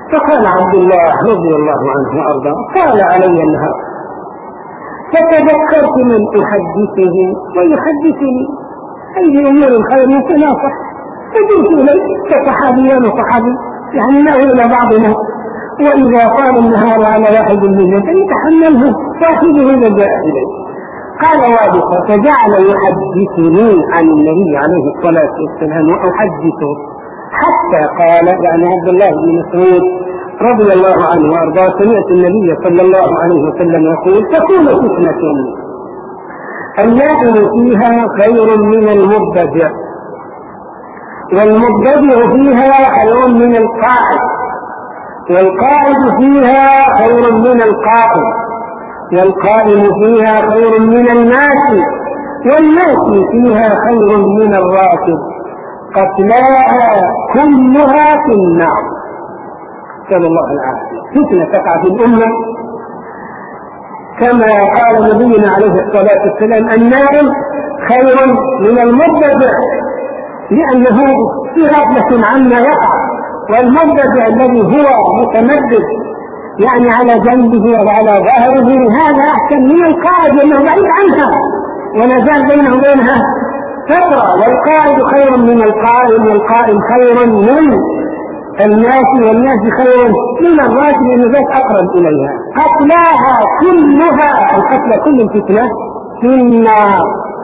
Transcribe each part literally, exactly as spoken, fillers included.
فقال عبد الله رضي الله عنه وأرضاه: قال علي النهار، فتذكرت من أحدثه ويحدثني أي بأمور الخير متناصح، فجئت إليه كصحابيان وصحابي يعني نأوي إلى بعضنا، وإذا طال النهار على واحد منهم فيتحمله صاحبه إذا جاء إليه. قال وابقى فجعل يحدثني عن النبي عليه الصلاة والسلام وأحدثه حتى قال، يعني عبد الله بن مسعود رضي الله عنه وأرضاه: سمعت النبي صلى الله عليه وسلم يقول: تكون فتنة النائم فيها خير من المضطجع، والمضطجع فيها خير من القاعد، والقاعد فيها خير من القائم، والقائم فيها خير من الماشي، والماشي فيها خير من الراكب، قتلاها كلها في النار. نسأل الله العافية. فتنة تقع في الأمة كما قال نبينا عليه الصلاة والسلام: النائم خير من المضطجع، لأنه في غفلة عما يقع، والمضطجع الذي هو متمدد يعني على جنبه وعلى ظهره هذا أحسن من القائد لأنه بعيد عنها ولا زال بينه وبينها فترة، والقائد خير من القائم، والقائم خير من الناس، والناس خير من الراكب لأنه ذات أقرب إليها. قتلاها كلها، القتل كل الفتنة في النار.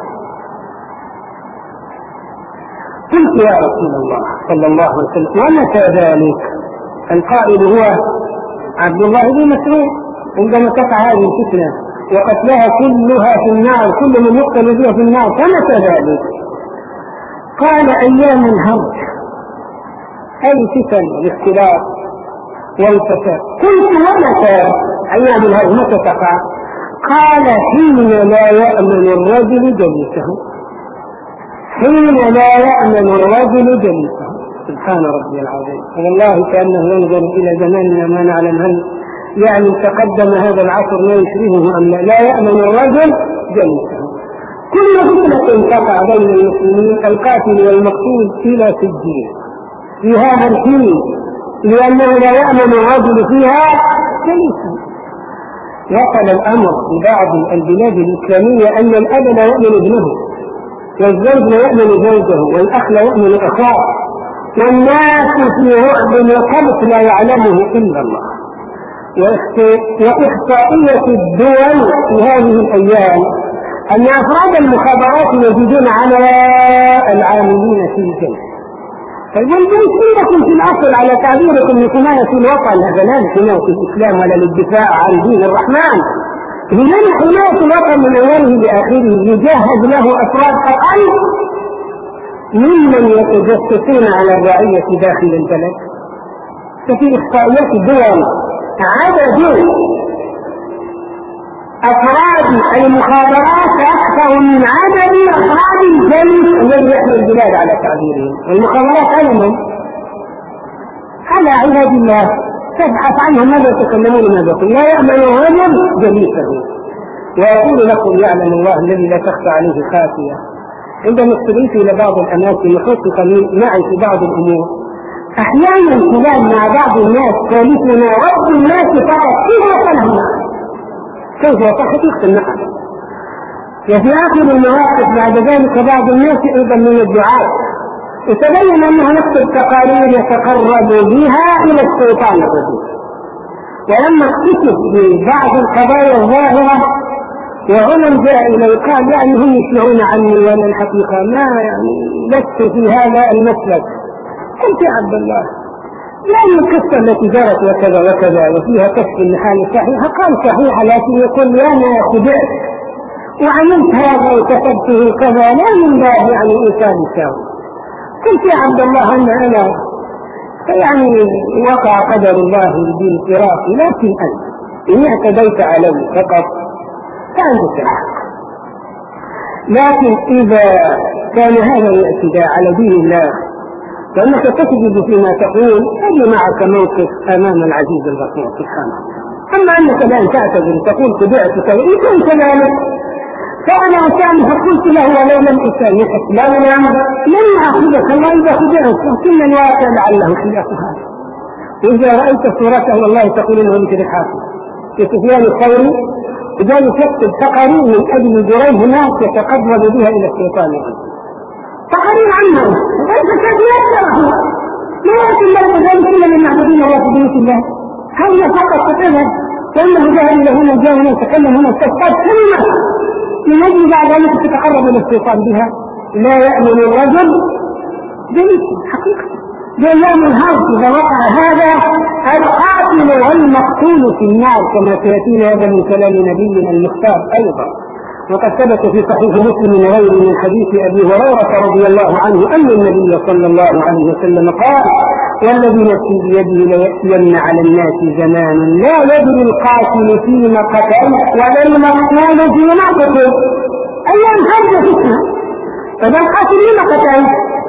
قلت: يا رسول الله صلى الله عليه وسلم: ومتى ذلك؟ القائل هو عبد الله بن مسعود عندما تقع هذه الفتنة وقتلها كلها في النار، كل من يقتل بها في النار، فمتى ذلك؟ قال: أيام الهرج، أي فتن الاختلاف والفساد. قلت: ومتى أيام الهرج متى تقع؟ قال: حين لا يأمن الرجل جليسه، حين لا يأمن الرجل جليسه. سبحان ربي العظيم. والله كأنه ينظر إلى زماننا ما نعلم هل يعني تقدم هذا العصر لا يشبهه أم لا. لا يأمن الرجل جليسه. كل فتنة تقع بين المسلمين القاتل والمقتول إلى سجين في هذا الحين، لأنه لا يأمن الرجل فيها جليسه. وصل الأمر في بعض البلاد الإسلامية أن الأب لا يأمن ابنه، والزوج لا يأمن زوجه، والأخ لا يأمن أخاه، والناس في رعب وقلق لا يعلمه إلا الله. وإخطائية الدول في هذه الأيام أن أفراد المخابرات يجدون على العاملين في الجيش. فالجيش عندكم في الأصل على تعبيركم لحماية الوطن، هذا لا لحماية الإسلام ولا للدفاع عن دين الرحمن، إنما حماية الوطن من أوله لآخره. يجهز له أفراد أقل ممن يتجسسون على الرعية داخل البلد. ففي إخطائيات الدول عدد أفراد المخابرات أكثر من عدد أفراد الجيش الذي يحمي البلاد على تعبيرهم. المخابرات علمهم على عباد الله، تبحث عنهم ماذا يتكلمون ماذا يقول. لا يأمن الرجل جليسه. ويقول لكم: يعلم الله الذي لا تخفى عليه خافية. عندما استضيف إلى بعض الأماكن وحقق معي في بعض الأمور، أحيانا كلام مع بعض الناس ثالثنا رب الناس فقط كيف وصلهم كيف وصلت يقتل معه. وفي آخر المواقف بعد ذلك بعض الناس أيضا من الدعاء وتبين أنه يكتب تقارير يتقرب بها إلى الشيطان الرجيم. ولما اكتشف ببعض القضايا الظاهرة وعلم جاء إليه قال: يعني هم يسمعون عني وأنا الحقيقة ما يعني لست في هذا المسلك. قلت: يا عبد الله، يعني القصة التي جرت وكذا وكذا وفيها كشف النحال صحيحة. قال: صحيحة، لكن يقول: أنا خدعت وعملت هذا وكتبته كذا، لا من باب يعني إنسان يساوي. قلت: يا عبد الله، أن أنا يعني وقع قدر الله بالفراق، لكن أنت إن اعتديت علي فقط فأنت الحق. لكن إذا كان هذا الاعتداء على دين الله وأنك تكذب فيما تقول، فلي معك موقف أمام العزيز الغفور سبحانه. أما أنك الآن تعتذر تقول خدعت كذا، إن كنت ذلك فأنا أسامح. قلت له: ولو لم أسامحك لولا لن أخذك الله إذا خدعت، لكن الواقع لعله خلاف هذا. إذا رأيت صورته والله تقول إنه مثل الحاكم سفيان الثوري، لذلك يكتب فقري من أجل جريه ناس يتقرب بها إلى الشيطان. فقري عنه فالفساد يكره لا يأتي الله ذلك إلا من معبودين الله في بيت الله. هذا فقط تتذهب كأنه جاء إلى هنا جاء هنا يتكلم هنا استفاد كلمة من أجل بعد ذلك تتقرب إلى الشيطان بها. لا يأمن الرجل جليس حقيقة بأيام الهرب إذا وقع هذا القاتل والمقتول في النار كما سيأتينا هذا من كلام نبينا المختار أيضا. وقد ثبت في صحيح مسلم وغيره من حديث أبي هريرة رضي الله عنه أن النبي صلى الله عليه وسلم قال: والذي نفسي بيده ليأتين على الناس زمان لا يدري القاتل فيما قتل ولا المقتول فيما قتل. أيام هرب فتنة، فذا القاتل فيما قتل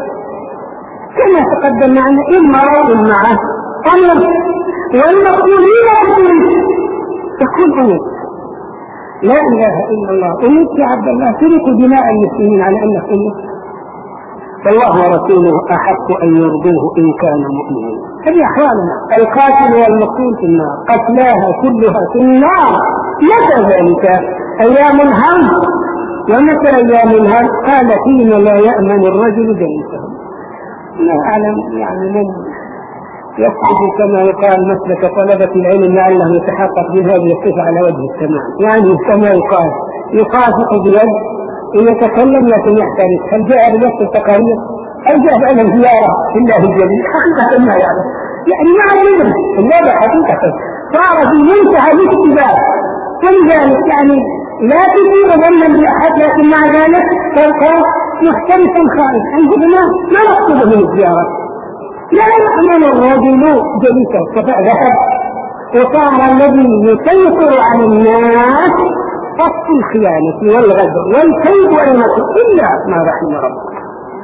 كما تقدم معنا إما رأي معه أمر، والمقتولين أمر تكون أمر. لا إله إلا الله. أمت يا عبد الله تركوا دماء المسلمين على أنه أمت، فالله ورسوله أحق أن يرضوه إن كان مؤمنا. هذه أحوالنا، القاتل والمقتول في النار، قتلاها كلها في النار. متى ذلك؟ أيام الهم. ومتى أيام الهم؟ قال: حين لا يأمن الرجل جليسه. لا أعلم يعني من يفقد كما يقال مسلك طلبة العلم لعله يتحقق بهذه الصفة على وجه السماع، يعني كما يقال يقافق بيد ويتكلم لكن يحترس. هل جاء بنفس التقارير؟ هل جاء على الزيارة في الله الجليل؟ حقيقة ما يعلم، يعني ما علم الله حقيقة صار في منتهى الاكتباس. ولذلك يعني لا تثير ظنا بأحد، لكن مع ذلك تلقى محترسا خارج عندنا ما نقصد من الزيارة. لا يأمن الرجل جليسا كفاء ذهب، وصار الذي يسيطر على الناس قصد الخيانة والغدر والكيد والمكر إلا ما رحم ربك.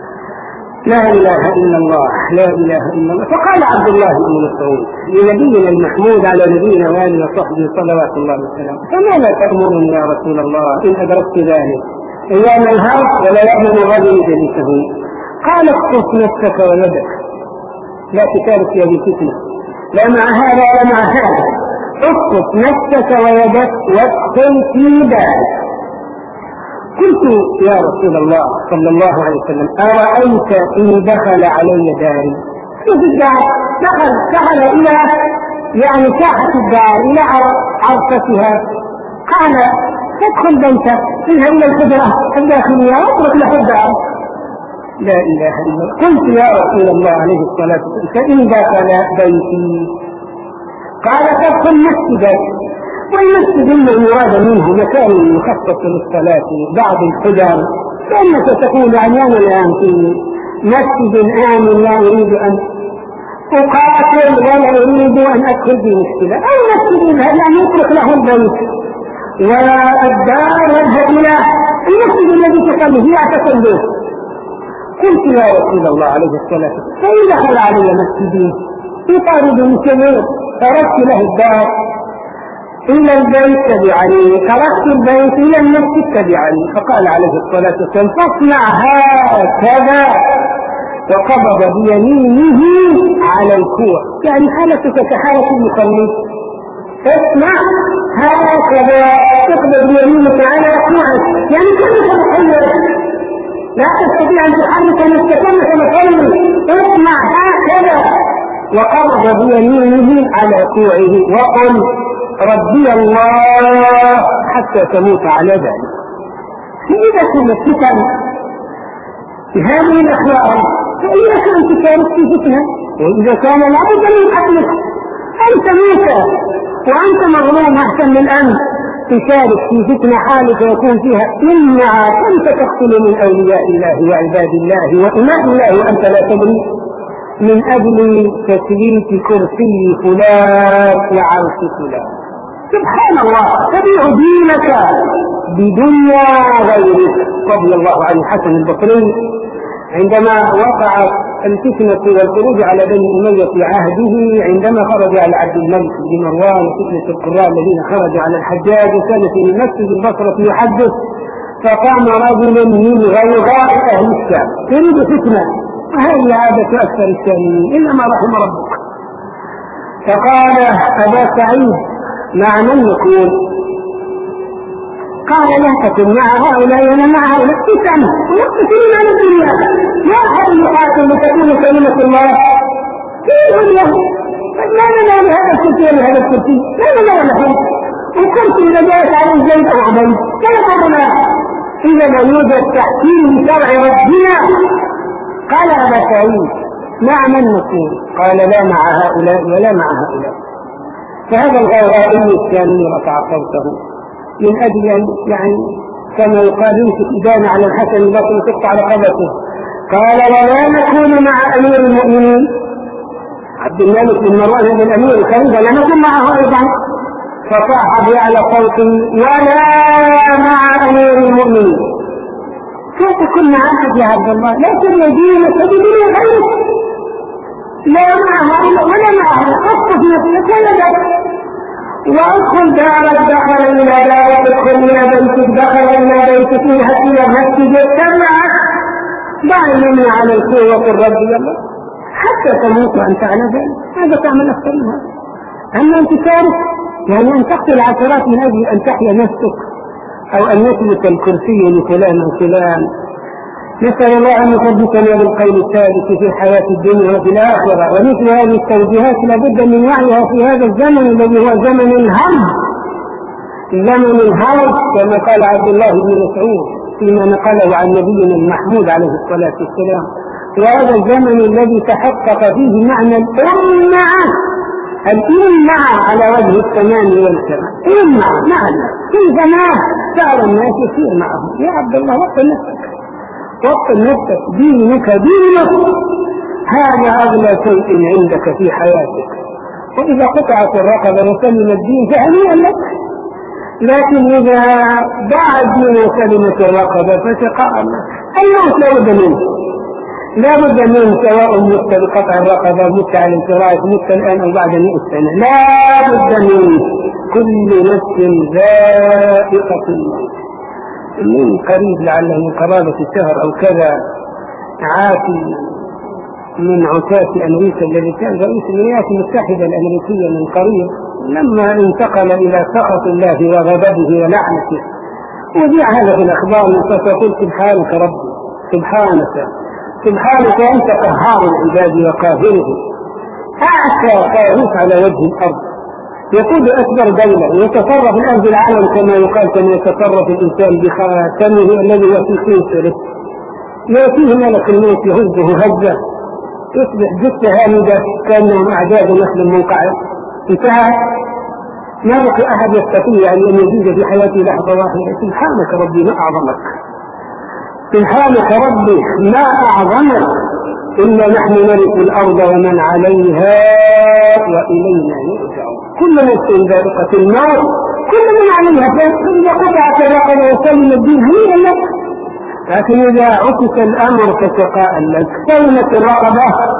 لا إله إلا الله، لا إله إلا الله. فقال عبد الله بن مسعود لنبينا المحمود على نبينا وآله وصحبه صلوات الله وسلامه: فما لا تأمرني يا رسول الله إن أدركت ذلك أيام الهرب ولا يأمن الرجل جليسه؟ قال: اقصص نفسك ويدك، لا تشارك في هذه الفتنة، لا مع هذا ولا مع هذا. اقصص نفسك ويدك وادخل في ذلك. قلت: يا رسول الله صلى الله عليه وسلم أرأيت إن دخل علي داري؟ في الدار دخل دخل إلى يعني ساحة الدار إلى عرفتها، قال: تدخل بيتك اذهب إلى الحجرة الداخلية واترك له الدار. لا إله إلا الله. قلت: يا رسول الله عليه الصلاة والسلام فإن دخل بيتي؟ قال: تدخل مسجدك. والمسجد الذي يراد منه مكان مخصص للصلاة بعد الحجر، فإنك تقول عنوان الآن في مسجد آمن لا أريد أن أقاتل ولا أريد أن أدخل في مشكلة، أو مسجد يذهب يعني يترك له البيت والدار يذهب إلى المسجد الذي تصلي فيه اعتصم به. قلت: يا رسول الله عليه الصلاة والسلام فإن دخل علي مسجدي يطاردني كبير تركت له الدار إلى البيت تبعني، تركت البيت إلى المسجد تبعني. فقال عليه الصلاة والسلام: فاصنع هكذا، وقبض بيمينه على الكوع، يعني حالتك كحالة المصلي. فاصنع هكذا، تقبض بيمينك على كوعك، يعني كأنك مصلي لا تستطيع أن تحرك نفسك كأنك مصلي. اصنع هكذا، وقبض بيمينه على كوعه وقل: ربي الله حتى تموت على ذلك. فإذا كنت فتن في هذه الأحوال فإياك أن تشارك في فتنة، وإذا كان لابد من قتلك أن تموت وأنت مظلوم أحسن من أن تشارك في فتنة حالك يكون فيها إنها كنت تقتل من أولياء الله وعباد الله وإماء الله وأنت لا تدري، من أجل تسليم كرسي فلان وعرش فلان. سبحان الله، تبيع دينك بدنيا غيرك. رضي الله عن حسن البصري عندما وقعت الفتنة والخروج على بني أمية في عهده، عندما خرج على عبد الملك بن مروان فتنة القراء الذين خرجوا على الحجاج، وكان في مسجد البصرة يحدث، فقام رجل من غيظاء أهل الشام يريد فتنة، وهذه عادة أكثر الشاميين إلا ما رحم ربك. فقال أبا سعيد مع من نكون؟ قال لا تكن مع هؤلاء ولا مع هؤلاء، اسأل ويقتلون على الدنيا، يا أحد يقاتل لتكون كلمة الله في الدنيا. لا لا لا هذا الكرسي ولا هذا الكرسي، لا لا لا الكرسي إذا جاءت عليه زيد أو عبيد لا يقرنا، إذا لا يوجد تحكيم شرع ربنا. قال أبا سعيد مع من نكون؟ قال لا مع هؤلاء ولا مع هؤلاء. فهذا الغوغائي الثاني رفع صوته من أجل يعني كما يقال يمسك إدانة على الحسن البصري تقطع رقبته. قال ولا نكون مع أمير المؤمنين عبد الملك بن مروان هذا الأمير الكريم، لا نكون معه أيضا. فصاح بأعلى صوته ولا مع أمير المؤمنين. كيف تكون مع أحد يا عبد الله؟ لا تدينك تدين غيرك، لا مع هؤلاء ولا مع هؤلاء، اصطف نفسك ولدك وادخل دارك، دخل إلى دارك، ادخل إلى بيتك، دخل إلى بيتك، اذهب إلى مسجدك، تبعك ضع اليمين على الكوع وقل ربي الله حتى تموت وأنت على ذلك. هذا تعمل أكثر من هذا. أما أنت تارك يعني أن تقتل عشرات من أجل أن تحيا نفسك أو أن يثبت الكرسي لفلان أو فلان. نسأل الله أن يثبتنا بالقول الثابت في الحياة الدنيا وفي الآخرة. ومثل هذه التوجيهات لابد من وعيها في هذا الزمن الذي هو زمن الهرج، زمن الهرج كما قال عبد الله بن مسعود فيما نقله عن نبينا المحمود عليه الصلاة والسلام. وهذا الزمن الذي تحقق فيه معنى الأمة، الأمة على وجه التمام والكمال، أمة مع الناس في زمان صار الناس يسير معهم. يا عبد الله وقت نفسك، وقت نفسك، دينك دينك هذا أغلى شيء عندك في حياتك. وإذا قطعت الرقبة وسلم الدين فهنيئا لك، لكن إذا ضاع الدين وسلمت الرقبة فشقاء لك. الموت لا بد منه، لا بد منه، سواء مت بقطع الرقبة، مت على الفراش، مت الآن أو بعد مئة سنة، لا بد منه. كل نفس ذائقة الموت. من قريب لعله من قرابة الشهر أو كذا عاتي من عتاة أمريكا الذي كان رئيس الولايات المتحدة الأمريكية من قريب، لما انتقل إلى سخط الله وغضبه ولعنته وجاء هذا في الأخبار فقلت سبحانك ربي، سبحانك سبحانك أنت قهار العباد وقاهرهم، أعسى قاهوس على وجه الأرض، يقود أكبر دولة، يتصرف الآن بالعالم كما يقال كما يتصرف الإنسان بخاتمه الذي هو في خنصره. يأتيه ملك الموت يهزه هزة يصبح جثة هامدة كأنهم أعداد نخل منقعر، انتهى. ما بقي أحد يستطيع أن يزيد في حياته لحظة واحدة. سبحانك ربي ما أعظمك، سبحانك ربي ما أعظمك، إلا نحن نرث الأرض ومن عليها وإلينا يرجعون. كل نفس ذائقة الموت، كل من عليها فإذا قطعت الرقبة وسلم الدين هنيئا لك، لكن إذا عكس الأمر فشقاء لك. سلمت الرقبة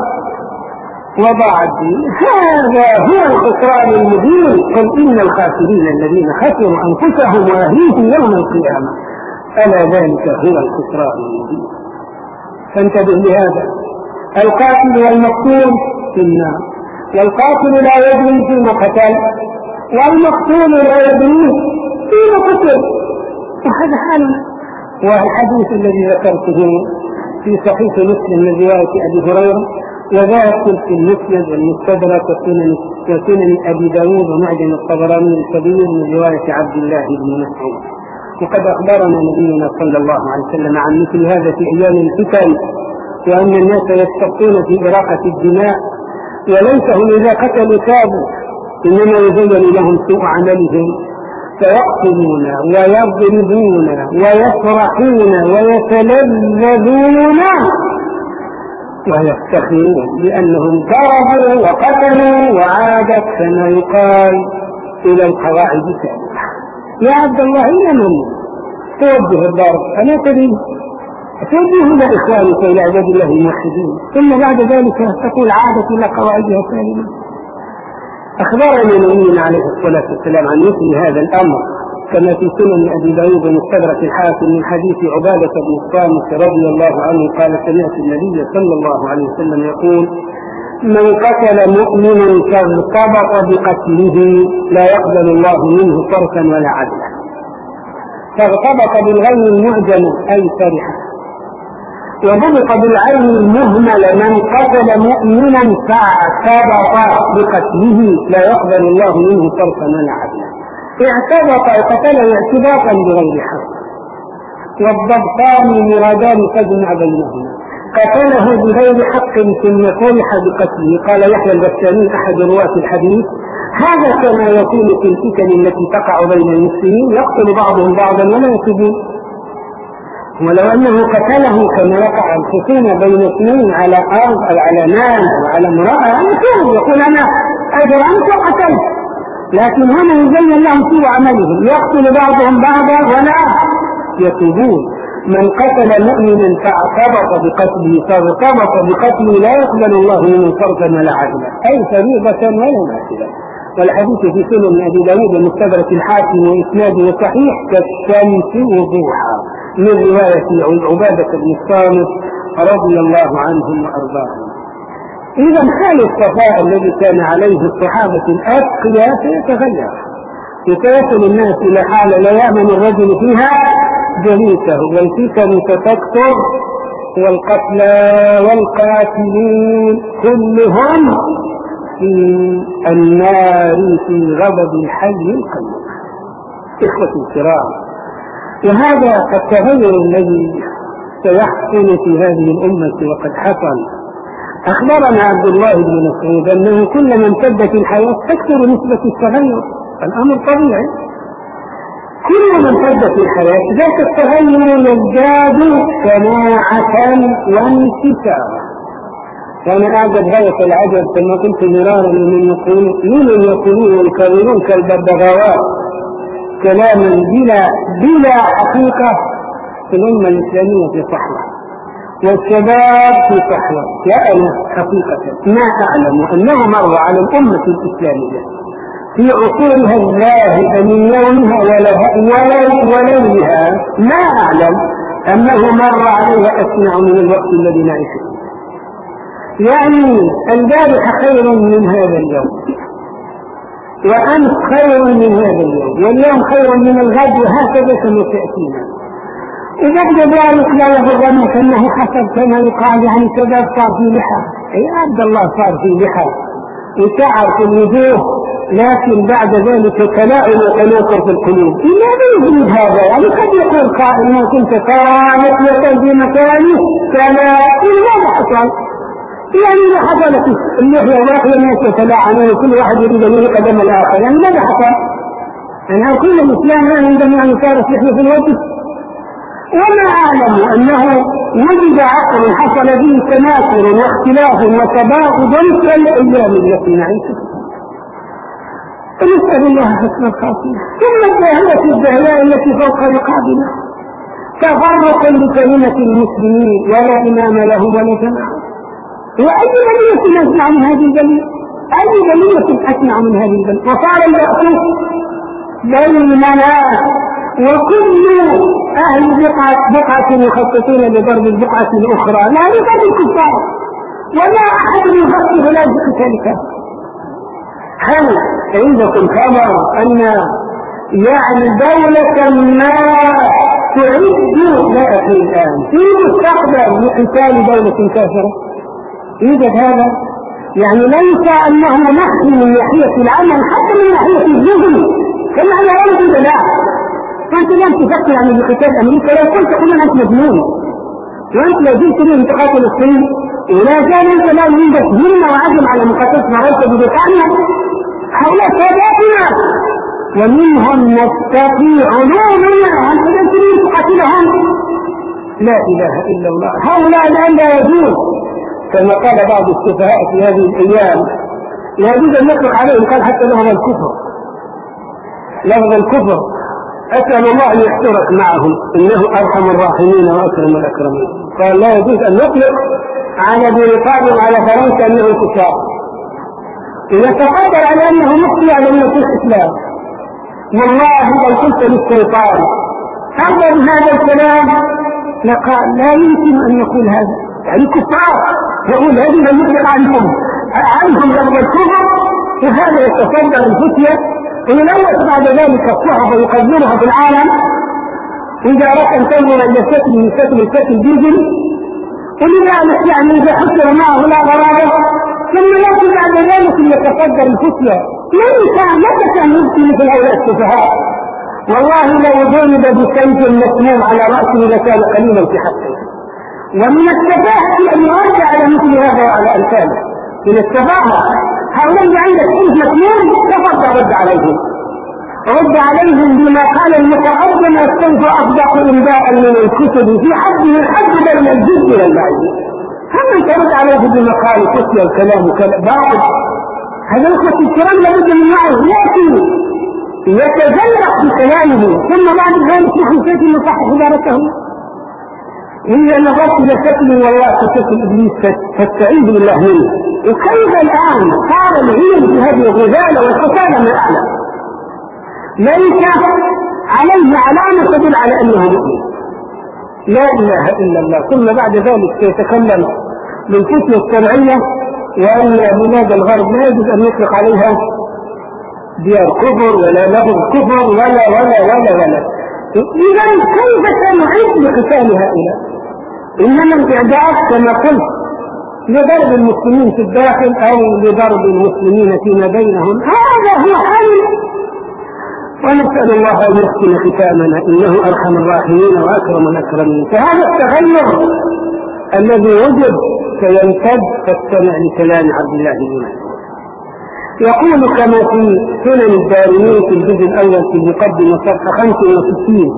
وضاع الدين، هذا هو الخسران المبين. قل إن الخاسرين الذين خسروا أنفسهم وأهليهم يوم القيامة ألا ذلك هو الخسران المبين. فانتبه لهذا. القاتل والمقتول في النار، والقاتل لا يدري فيما قتل، والمقتول لا يدري فيما قتل، وهذا حالنا. والحديث الذي ذكرته في صحيح مسلم من رواية أبي هريرة، وذاكر في المسند والمستدرك وسنن أبي داود ومعجم الطبراني الكبير من رواية عبد الله بن مسعود. وقد أخبرنا نبينا صلى الله عليه وسلم عن مثل هذا في أيام الفتن، وأن الناس يستبقون في إراقة الدماء، وليس هم إذا قتلوا تابوا، إنما يزين لهم سوء عملهم فيقتلون ويضربون ويفرحون ويتلذذون ويفتخرون لأنهم ضربوا وقتلوا، وعادت كما يقال إلى القواعد الثانية. يا عبد الله إلى من توجه الضرب؟ ألا تدري؟ توجه إلى إخوانك إلى عباد الله الموحدين، ثم بعد ذلك تقول عادت إلى قواعدها ثانية. أخبرنا نبينا عليه الصلاة والسلام عن مثل هذا الأمر كما في سنن أبي داود ومستدرك الحاكم من حديث عبادة بن الصامت رضي الله عنه قال: سمعت النبي صلى الله عليه وسلم يقول: من قتل مؤمنا فارتبط بقتله لا يقبل الله منه صرفا ولا عدلا. فارتبط بالغين المعجم أي فرحا، وضبط بالعين المهمل من قتل مؤمنا فارتبط بقتله لا يقبل الله منه صرفا ولا عدلا. اعتبط قتله اعتباطا بغير حق، والضبطان مرادان فاجمع بينهما. قتله بغير حق ثم فرح بقتله. قال يحيى البستاني أحد رواة الحديث: هذا كما يكون في الفتن التي تقع بين المسلمين، يقتل بعضهم بعضا ولا يتوبون. ولو أنه قتله كما يقع الخصومة بين اثنين على أرض أو على مال أو على امرأة يقول يقول أنا أجرمت وقتلت، لكن هنا يبين لهم سوء عملهم، يقتل بعضهم بعضا ولا يتوبون. من قتل مؤمنا فارتبط بقتله فارتبط بقتله لا يقبل الله منه صرفا ولا عدلا، أي فريضة ولا نافلة. والحديث في سنن أبي داود ومستدرك الحاكم وإسناده صحيح كالشمس وضوحا، من رواية عبادة بن الصامت رضي الله عنهم وأرضاهم. إذا حال الصفاء الذي كان عليه الصحابة الأتقياء سيتغير، يتوصل الناس إلى حالة لا يأمن الرجل فيها جليسه، والفتن ستكثر، والقتلى والقاتلين كلهم في النار في غضب الحي القيوم. إخوة الكرام، وهذا التغير الذي سيحصل في هذه الأمة وقد حصل. أخبرنا عبد الله بن مسعود أنه كلما امتدت الحياة تكثر نسبة التغير، الأمر طبيعي. كلما امتدت الحياة ذات التغير يزداد سماعة وانتشارا. وأنا أعجب غاية العجب كما قلت مرارا من يقول من يقولون ويكررون كالببغاوات كلاما بلا بلا حقيقة في الأمة الإسلامية في صحوة، والشباب في صحوة. لا أنا حقيقة ما أعلم أنه مر على الأمة الإسلامية في عصورها الزاهدة من يومها وليلها، ما أعلم أنه مر عليها أسمع من الوقت الذي نعيش فيه. يعني البارحة خير من هذا اليوم، وأمس خير من هذا اليوم، واليوم خير من الغد، وهكذا كما تأتينا. وبعد ذلك لا يغرنك أنه حسب كما يقال، يعني شباب صار في لحى، أي عبد الله صار في لحى وشعر في الوجوه، لكن بعد ذلك تلاعب وتناكر في القلوب. لماذا يجري هذا؟ يعني قد يقول قائل ما كنت كانت يقول في مكانه كما لماذا حصل؟ يعني إذا حصلت اللحية واحدة الناس يتلاعنون وكل واحد يريد أن يقدم الآخر، يعني ماذا حصل؟ يعني كل الإسلام عندما يعني صارت لحية في الوجه. وما أعلم أنه وجد عقل حصل به تناكر واختلاف وتباغض كالأيام التي نعيشها. نسأل الله حسن الخاتمة. ثم الجاهلة الجهلاء التي فوق رقابنا، تفرق لكلمة المسلمين ولا إمام له ولا جماعة. وأي بلية أسمع من هذه البلية؟ أي بلية أسمع من هذه البلية؟ وصار البأس بيننا وكل أهل بقعة بقعة يخططون لضرب البقعة الأخرى لا يوجد الكفار، ولا أحد يفكر لا بقتال كافر. هل عندكم خبر أن يعني دولة ما تعد لا في الآن في مستقبل لقتال دولة كافرة؟ يوجد هذا؟ يعني ليس أنه نحن من ناحية العمل حتى من ناحية الذهن، كما أنا أريد لا فأنت لم تفكر عن بقتال أمريكا، لو كنت قلنا أنت مجنون، وأنت لو جئت لي تقاتل الصين ولا كان أنت لا يوجد همة وعزم على مقاتلة معركة ببريطانيا، هؤلاء ساداتنا ومنهم نستطيع علومنا أن تنتظر تقاتلهم. لا إله إلا الله. هؤلاء الآن لا يجوز كما قال بعض السفهاء في هذه الأيام لا يجوز أن يطلق عليهم، قال حتى لفظ الكفر لفظ الكفر أسأل الله أن يحشرك معهم إنه أرحم الراحمين وأكرم الأكرمين. قال لا يجوز أن يطلق على بريطانيا وعلى فرنسا أنهم كفار إذا تقدر على أنه مخطئ على أنه في الإسلام. والله لو قلت للشيطان أفضل هذا الكلام لقال لا يمكن أن يقول هذا، يعني كفار يقول هذه لم يطلق عنهم، عنهم لفظ الكفر، وهذا يتصدر الفتية ويلوث بعد ذلك الصحف ويقدمها في العالم. إذا أردت أن تنظر إلى شكل شكل شكل جيد، ولذلك يعني إذا حصل معه لا غرابة، ثم يأتي بعد ذلك يتصدر الفتية. ليس متى كان يبكي مثل هؤلاء السفهاء، والله لو ضرب بسيف مسموم على رأسه لكان قليلا في حقه. ومن السفاهة أن يرد على مثل هذا وعلى أمثاله. من السفاهة هؤلاء اللي عندك سيف مسموم تفضل رد عليهم، رد عليهم بما قال المتقدم: السيف أصدق إنباء من الكتب في حده الحد بين الجد إلى البعيد. هم ترد عليه بما قال فتية الكلام باطل. هذا الأخوة الكرام لابد من معه يأتي يتزلق بكلامه، ثم بعد ذلك نحن كيف نصحح عبارته. إذا نظرت إلى شكل والله كشكل إبليس فاستعيذ بالله منه. وكيف الآن صار العلم بهذه الغزالة والحسالة من أعلى، ليس عليه علامة تدل على أنه مؤمن. لا إله إلا الله. ثم بعد ذلك سيتكلم بالفتنة الشرعية، وأن بلاد الغرب لا يجب أن يطلق عليها ديار كفر ولا لفظ كفر ولا ولا ولا ولا. إذا كيف سنعد لقتال هؤلاء؟ إنما الإعداد كما قلت لضرب المسلمين في الداخل أو لضرب المسلمين فيما بينهم، هذا هو حل. ونسأل الله أن يحسن ختامنا، إنه أرحم الراحمين وأكرم الأكرمين. فهذا التغير الذي وجد سيمتد، فاستمع لكلام عبد الله بن مسعود. يقول كما في سنن الدارمي في الجزء الأول في المقدمة صفحة خمسة وستين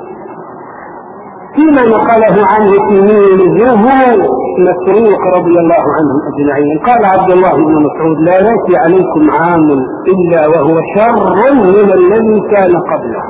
فيما نقله عنه تلميذه مسروق رضي الله عنهم أجمعين، قال عبد الله بن مسعود: لا يأتي عليكم عام إلا وهو شر من الذي كان قبله.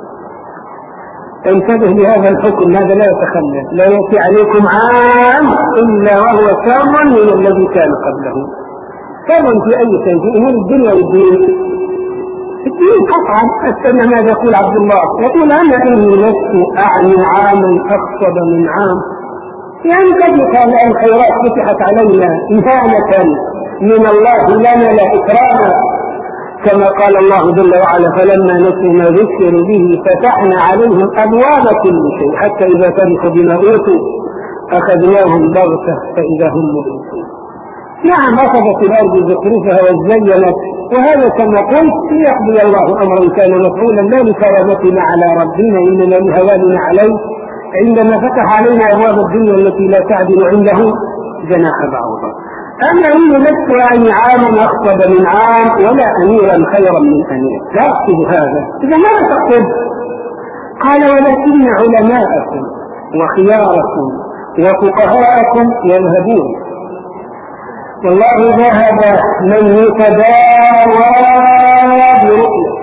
انتبه لهذا الحكم، هذا لا يتخلف. لا يأتي عليكم عام إلا وهو شر من الذي كان قبله. شر في أي شيء؟ في أمور الدنيا والدين. الدين قطعا. استمع ماذا يقول عبد الله، يقول: أنا إني لست أعني عاما أقصد من عام. يعني قد كان الخيرات فتحت علينا إهانة من الله لنا لا إكراما، كما قال الله جل وعلا: فلما نسوا ما ذكروا به فتحنا عليهم أبواب كل شيء حتى إذا فرحوا بما أوتوا أخذناهم بغتة فإذا هم مبلسون. نعم، أخذت الأرض زخرفها وزينت، وهذا كما قلت ليقضي الله أمرا كان مفعولا، لا لكرامتنا على ربنا إنما لهواننا عليه عندما فتح علينا أبواب الدنيا التي لا تعدل عنده جناح بعوضة. أما إني لست يعني عاما أخطب من عام ولا أميرا خيرا من أمير، لا أقصد هذا. إذا ماذا تقصد؟ قال: ولكن علماءكم وخياركم وفقهاءكم يذهبون، والله ذهب من يتداوى برؤيته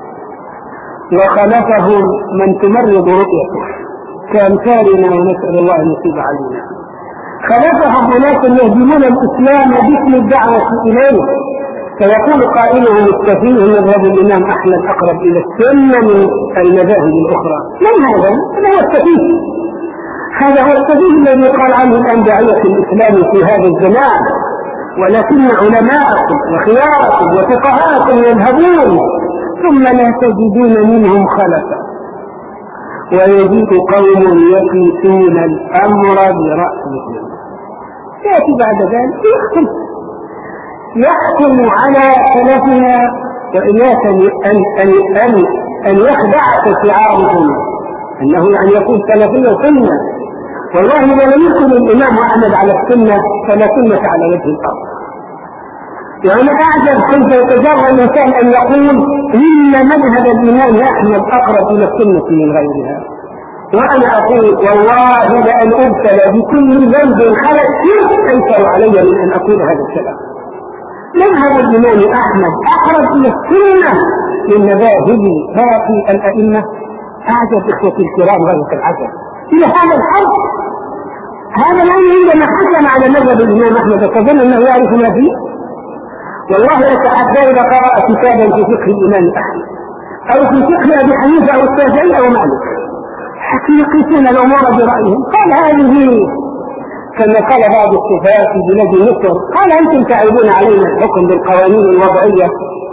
وخلفه من تمرض رؤيته كأمثالنا، ونسأل الله أن يتوب علينا. خلفهم أناس يهدمون الإسلام باسم الدعوة إليه، فيقول قائلهم السفيه مذهب الإمام أحمد أقرب إلى السنة من المذاهب الأخرى. من هذا؟ هذا هو السفيه. هذا هو السفيه الذي قال عنه الآن داعية الإسلام في هذا الزمان: ولكن علماءكم وخياركم وفقهاءكم يذهبون ثم لا تجدون منهم خلفا، ويجيء قوم يكيسون الأمر برأسهم. يأتي بعد ذلك يحكم يحكم على سلفنا، وإياك أن, أن, أن, أن يخدعك شعارهم أنه يعني يكون سلفية سنة. والله إذا لم يكن الإمام أحمد على السنة فلا سنة على وجه الأرض. يعني أعجب كيف يتجرأ الإنسان أن يقول إن مذهب الإمام أحمد أقرب إلى السنة من غيرها. وأنا أقول والله لأن أبتلى بكل ذنب خلت فيه أيسر علي من أن أقول هذا الكلام. مذهب الإمام أحمد أقرب إلى السنة من مذاهب باقي الأئمة. أعجب إخوتي الكرام غاية العجب إلى هذا الحد. هذا الآن عندما حكم على مذهب الإمام أحمد تظن أنه يعرف ما فيه؟ والله يتحدى إذا قرأ كتابا في فقه الإمام أحمد أو في فقه أبي حنيفة أو الشافعي أو مالك، حتى يقيسون الأمور برأيهم. قال هذه كما قال بعض السفهاء في بلاد مصر، قال أنتم تعيبون علينا الحكم بالقوانين الوضعية،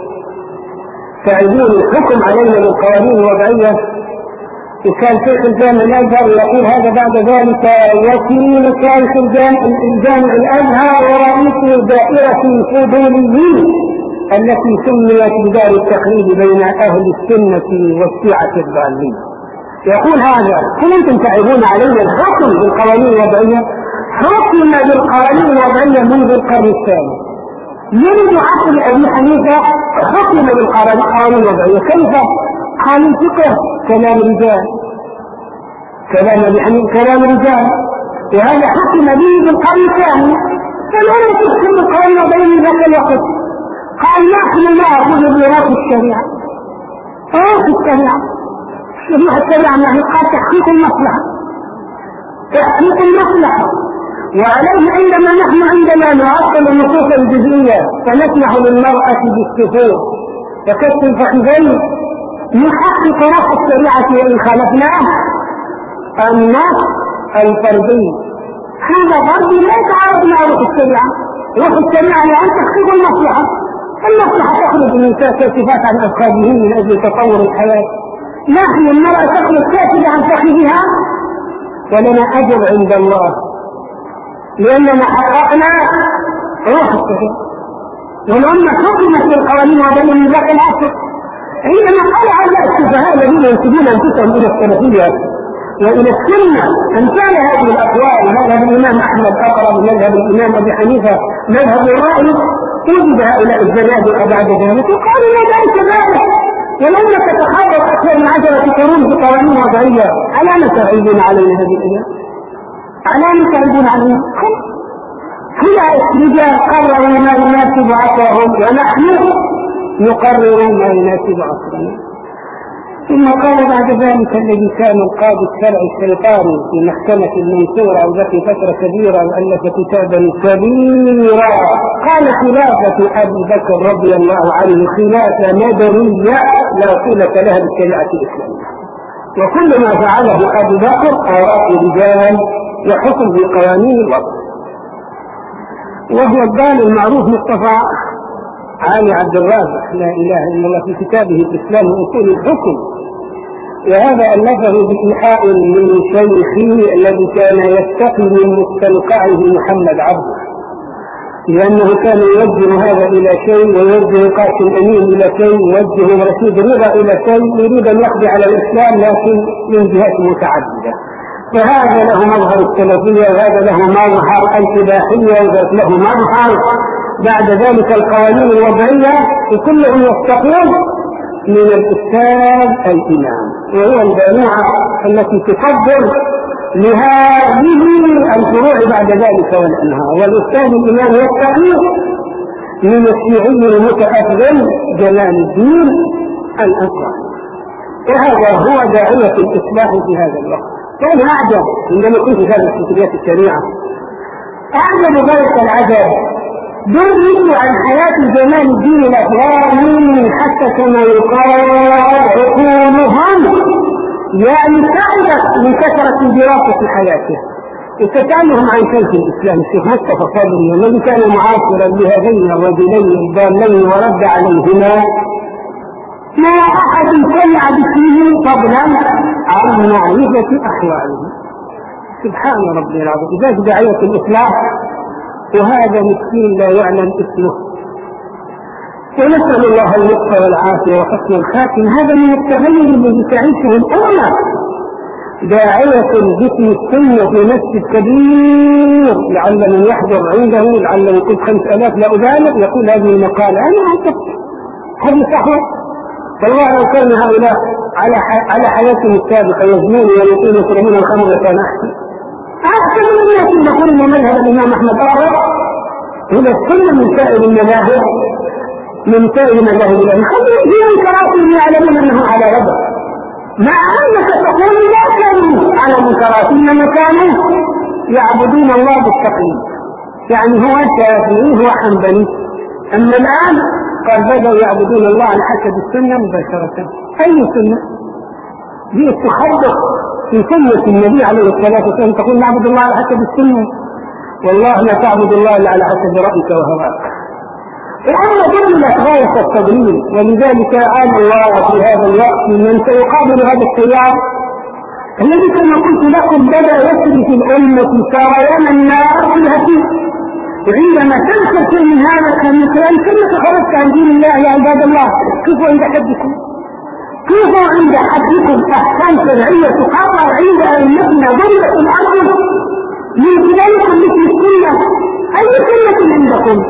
تعيبون الحكم علينا بالقوانين الوضعية. وكان شيخ الجامع الأزهر يقول هذا بعد ذلك وكيل كان في الجامع الأزهر ورئيس دائرة الفضوليين التي سميت بدار التقليد بين أهل السنة والشيعة الضالين. يقول هذا هل أنتم تعيبون علينا الحكم بالقوانين الوضعية؟ حكم بالقوانين الوضعية منذ القرن الثاني، منذ عصر أبي حنيفة حكم بالقوانين الوضعية. كيف؟ قال الفقه كلام رجال، كلام أبي حنيفة كلام رجال، وهذا حكم به بالقرن الثاني. فالأمر تحكم بالقوانين الوضعية من ذاك الوقت. قال نحن لا أخذ بروح الشريعة، روح الشريعة، شريعة الشريعة يعني قال تحقيق المصلحة، تحقيق المصلحة. وعليه عندما نحن عندما نعطل النصوص الجزئية فنسمح للمرأة بالسفور وكشف الفخذين نحقق روح الشريعة وإن خالفناه. النص الفردي هذا فرد لا يتعارض مع روح الشريعة. روح الشريعة لأن تحقيق المصلحة، المصلحة تخرج من كاشفات عن أفكارهم من أجل تطور الحياة. نحن المرأة تخرج كاشفة عن فخذها ولنا أجر عند الله لأننا حققنا روح الشريعة. والأمة حكمت بالقوانين وبين من ذاك العصر. عندما قال هؤلاء السفهاء الذين ينسبون أنفسهم إلى السلفية وإلى السنة أمثال هذه الأقوال، مذهب الإمام أحمد أقرب مذهب الإمام أبي حنيفة مذهب الرأي، وجد هؤلاء الزنادقة بعد ذلك وقالوا لا ذلك ذلك ولما تتحرك أكثر من عشرة قرون بقوانين وضعية. على ما تعيبون علينا هذه الأيام؟ على ما تعيبون علينا؟ هؤلاء الرجال قرروا ما يناسب عصرهم ونحن نقرر ما يناسب عصرنا. ثم قال بعد ذلك الذي كان القاضي الشرعي الشيطاني في محكمة المنصورة وبقي فترة كبيرة وألف كتابا كبيرا قال خلافة أبي بكر رضي الله عنه خلافة مدنية لا صلة لها بالشريعة الإسلامية، وكل ما فعله أبي بكر آراء رجال يحكم بقوانين الوضع. وهو الضال المعروف مصطفى علي عبد الرازق لا إله إلا الله في كتابه الإسلام وأصول الحكم، وهذا ألفه بإيحاء من شيخه الذي كان يستقي من مستنقعه محمد عبده، لأنه كان يوجه هذا إلى شيء ويوجه قاسم أمين إلى شيء ويوجه رشيد رضا إلى شيء، يريد أن يقضي على الإسلام لكن من جهات متعددة. فهذا له مظهر السلفية وهذا له مظهر الإباحية وهذا له مظهر بعد ذلك القوانين الوضعية، وكلهم يستقون من الأستاذ الإمام، وهو الجامعة التي تفضل لهذه الفروع بعد ذلك والأنهار. والأستاذ الإمام يستقي من الشيعي المتأثر جلال الدين الأزهر، وهذا هو داعية الإصلاح في هذا الوقت. كان أعجب عندما كنت في كتابات الشريعة، أعجب ذلك العجب درسوا عن حياة جمال الدين الأفغاني حتى كما يقال عقولهم يعني تعبت من كثرة دراسة حياته. وتسألهم عن شيخ الإسلام الشيخ مصطفى صدري الذي كان معاصرا لهذين الرجلين الضالين ورد عليهما ما أحد سمع باسمه فضلا عن معرفة أحواله. سبحان ربي العظيم. ذاك داعية الإصلاح وهذا مسكين لا يعلم اسمه. ونسأل الله اللطف والعافية وحسن الخاتم. هذا من التغير الذي تعيشه الأمة. داعية باسم السنة في مسجد كبير لعل من يحضر عنده لعل يكون خمس ألاف لا أبالغ يقول هذه المقالة أنا أعتقد هذه صحوة. والله لو كان هؤلاء على على حياتهم السابقة يزنون ويقولون يشربون الخمر كان أحسن. أحسن من الناس نقول إن مذهب الإمام أحمد أقرب إلى السنة من سائر المذاهب من سائر مذاهب الأمة. خلوا فيهم كراسهم يعلمون أنهم على وضع، مع أنك تقول لا كانوا على منكرات إنما كانوا يعبدون الله بالتقليد، يعني هو شافعي هو حنبلي. أما الآن قد بدأوا يعبدون الله على حسب السنة مباشرة. أي سنة؟ هي تخبط في سنة النبي عليه الصلاة والسلام تقول نعبد الله على حسب السنة. والله لا تعبد الله إلا على حسب رأيك وهواك. وأما ضمنت غاية التضليل، ولذلك قال الله في هذا الوقت من سيقابل هذا التيار الذي كما قلت لكم بدأ يسري في الأمة سريان النار في الهتيف. وعندما تذكر شيء من هذا كان مثلا كلك خرجت عن دين الله يا عباد الله. كيفوا عند حدكم كيفوا عند حدكم أحكام شرعية تقرر عند أئمتنا ضمنت الأرض من خلالكم مثل السنة. أي سنة عندكم؟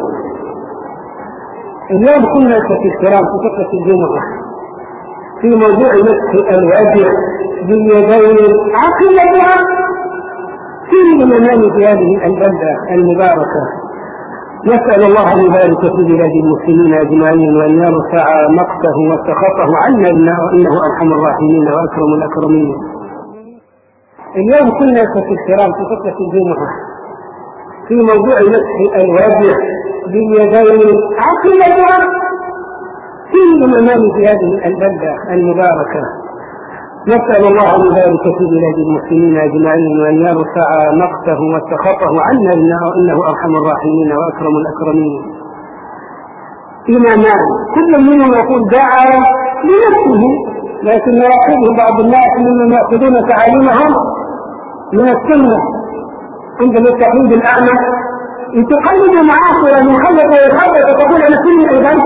اليوم كنا في الكلام في فقرة الجمعة في موضوع مسح الوجه باليدين عقيدتها في الإمام في هذه البلدة المباركة. نسأل الله أن يبارك في بلاد المسلمين أجمعين وأن يرفع مقته وسخطه عنا إنه أرحم الراحمين وأكرم الأكرمين. اليوم كنا في الكلام في فقرة الجمعة في موضوع مسح الوجه باليدين عقيدتها في الإمام في هذه البلدة المباركة. نسأل الله أن يبارك في بلاد المسلمين أجمعين وأن يرفع مقته وسخطه عنا إنه أرحم الراحمين وأكرم الأكرمين. إمامان كل منهم يقول دعا لنفسه، لكن يراقبه بعض الناس ممن يأخذون تعاليمهم من السنة عند التقليد الأعمى يتقلد معاصرا يخلق ويخلق وتقول أنا سني أيضا.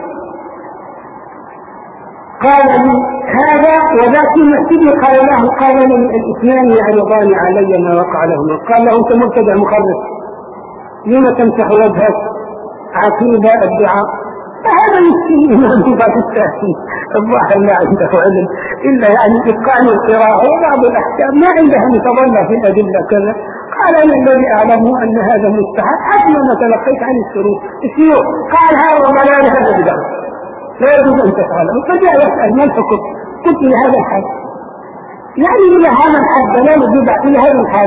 قال لي هذا وذاك المسجد قال له قال لي الاثنان يعرضان علي ما وقع لهما. قال له أنت مبتدع مخرف لما تمسح وجهك عقيدة الدعاء؟ فهذا مسكين إمام بعض التأسيس الظاهر لا عنده علم إلا يعني إتقان القراءة وبعض الأحكام ما عنده متضلع في الأدلة كذا. قال أنا الذي أعلمه أن هذا مستحب حتى ما تلقيت عن الشروط الشيوخ. قال هذا ضلال هذا بدعة لا يجوز أن تفعله. فجاء يسأل ما الحكم؟ قلت لهذا الحد يعني إلى هذا الحد ضلال البدع إلى هذا الحد.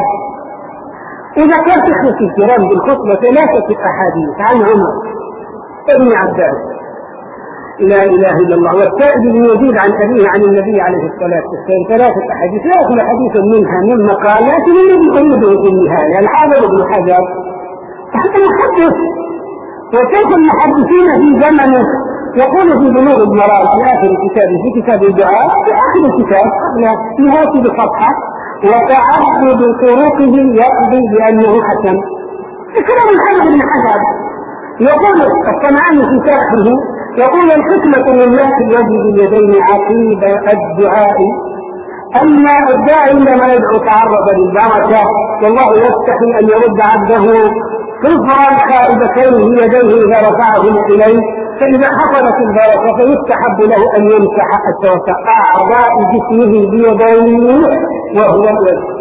إذا كان تخلص الكرام بالخطبة ثلاثة أحاديث عن عمر ابن عباس لا إله إلا الله والسائد بن يزيد عن أبيه عن النبي عليه الصلاة والسلام ثلاثة أحاديث لا يأكل حديث منها من مقالات الذي قيده في النهاية الحافظ ابن حجر حتى محدث وشيخ المحدثين في زمنه يقول في بلوغ المرام في آخر كتابه في كتاب الدعاء في آخر الكتاب قبل نهاية بصفحة وتعدد طرقه يقضي بأنه حسن. الكلام الحافظ ابن حجر يقول الصنعاني في شرحه يقول الحكمة من مسح الوجه باليدين عقيب الدعاء أما الداعي عندما يدعو تعرض للبركة والله يستحي أن يرد عبده كفرا خائبتين يديه إذا رفعهما إليه فإذا حصلت البركة فيستحب له أن يمسح أعضاء جسمه بيديه وهو الوجه.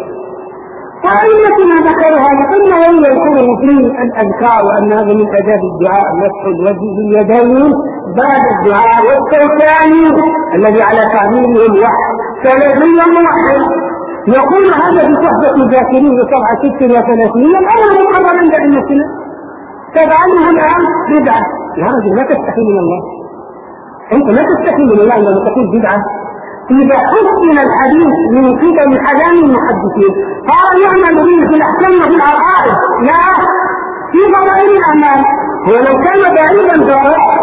وأئمتنا ذكروا هذا ثم يذكره في الأذكار وأن هذا من آداب الدعاء مسح الوجه باليدين بعد الدعاء والتوكاني الذي على تعليمهم وحي سلفيا موحد. يقول هذا في صحبة الذاكرين بصفحة ست وثلاثين الأمر مقرر عند أئمتنا تفعله الآن بدعة. يا رجل لا تستحي من الله، أنت لا تستحي من الله عندما تقول بدعة. إذا حسن الحديث من قبل حلال المحدثين قال يعمل به في الأحكام وفي العقائد لا في ضمائر الأعمال. ولو كان بعيدا فقط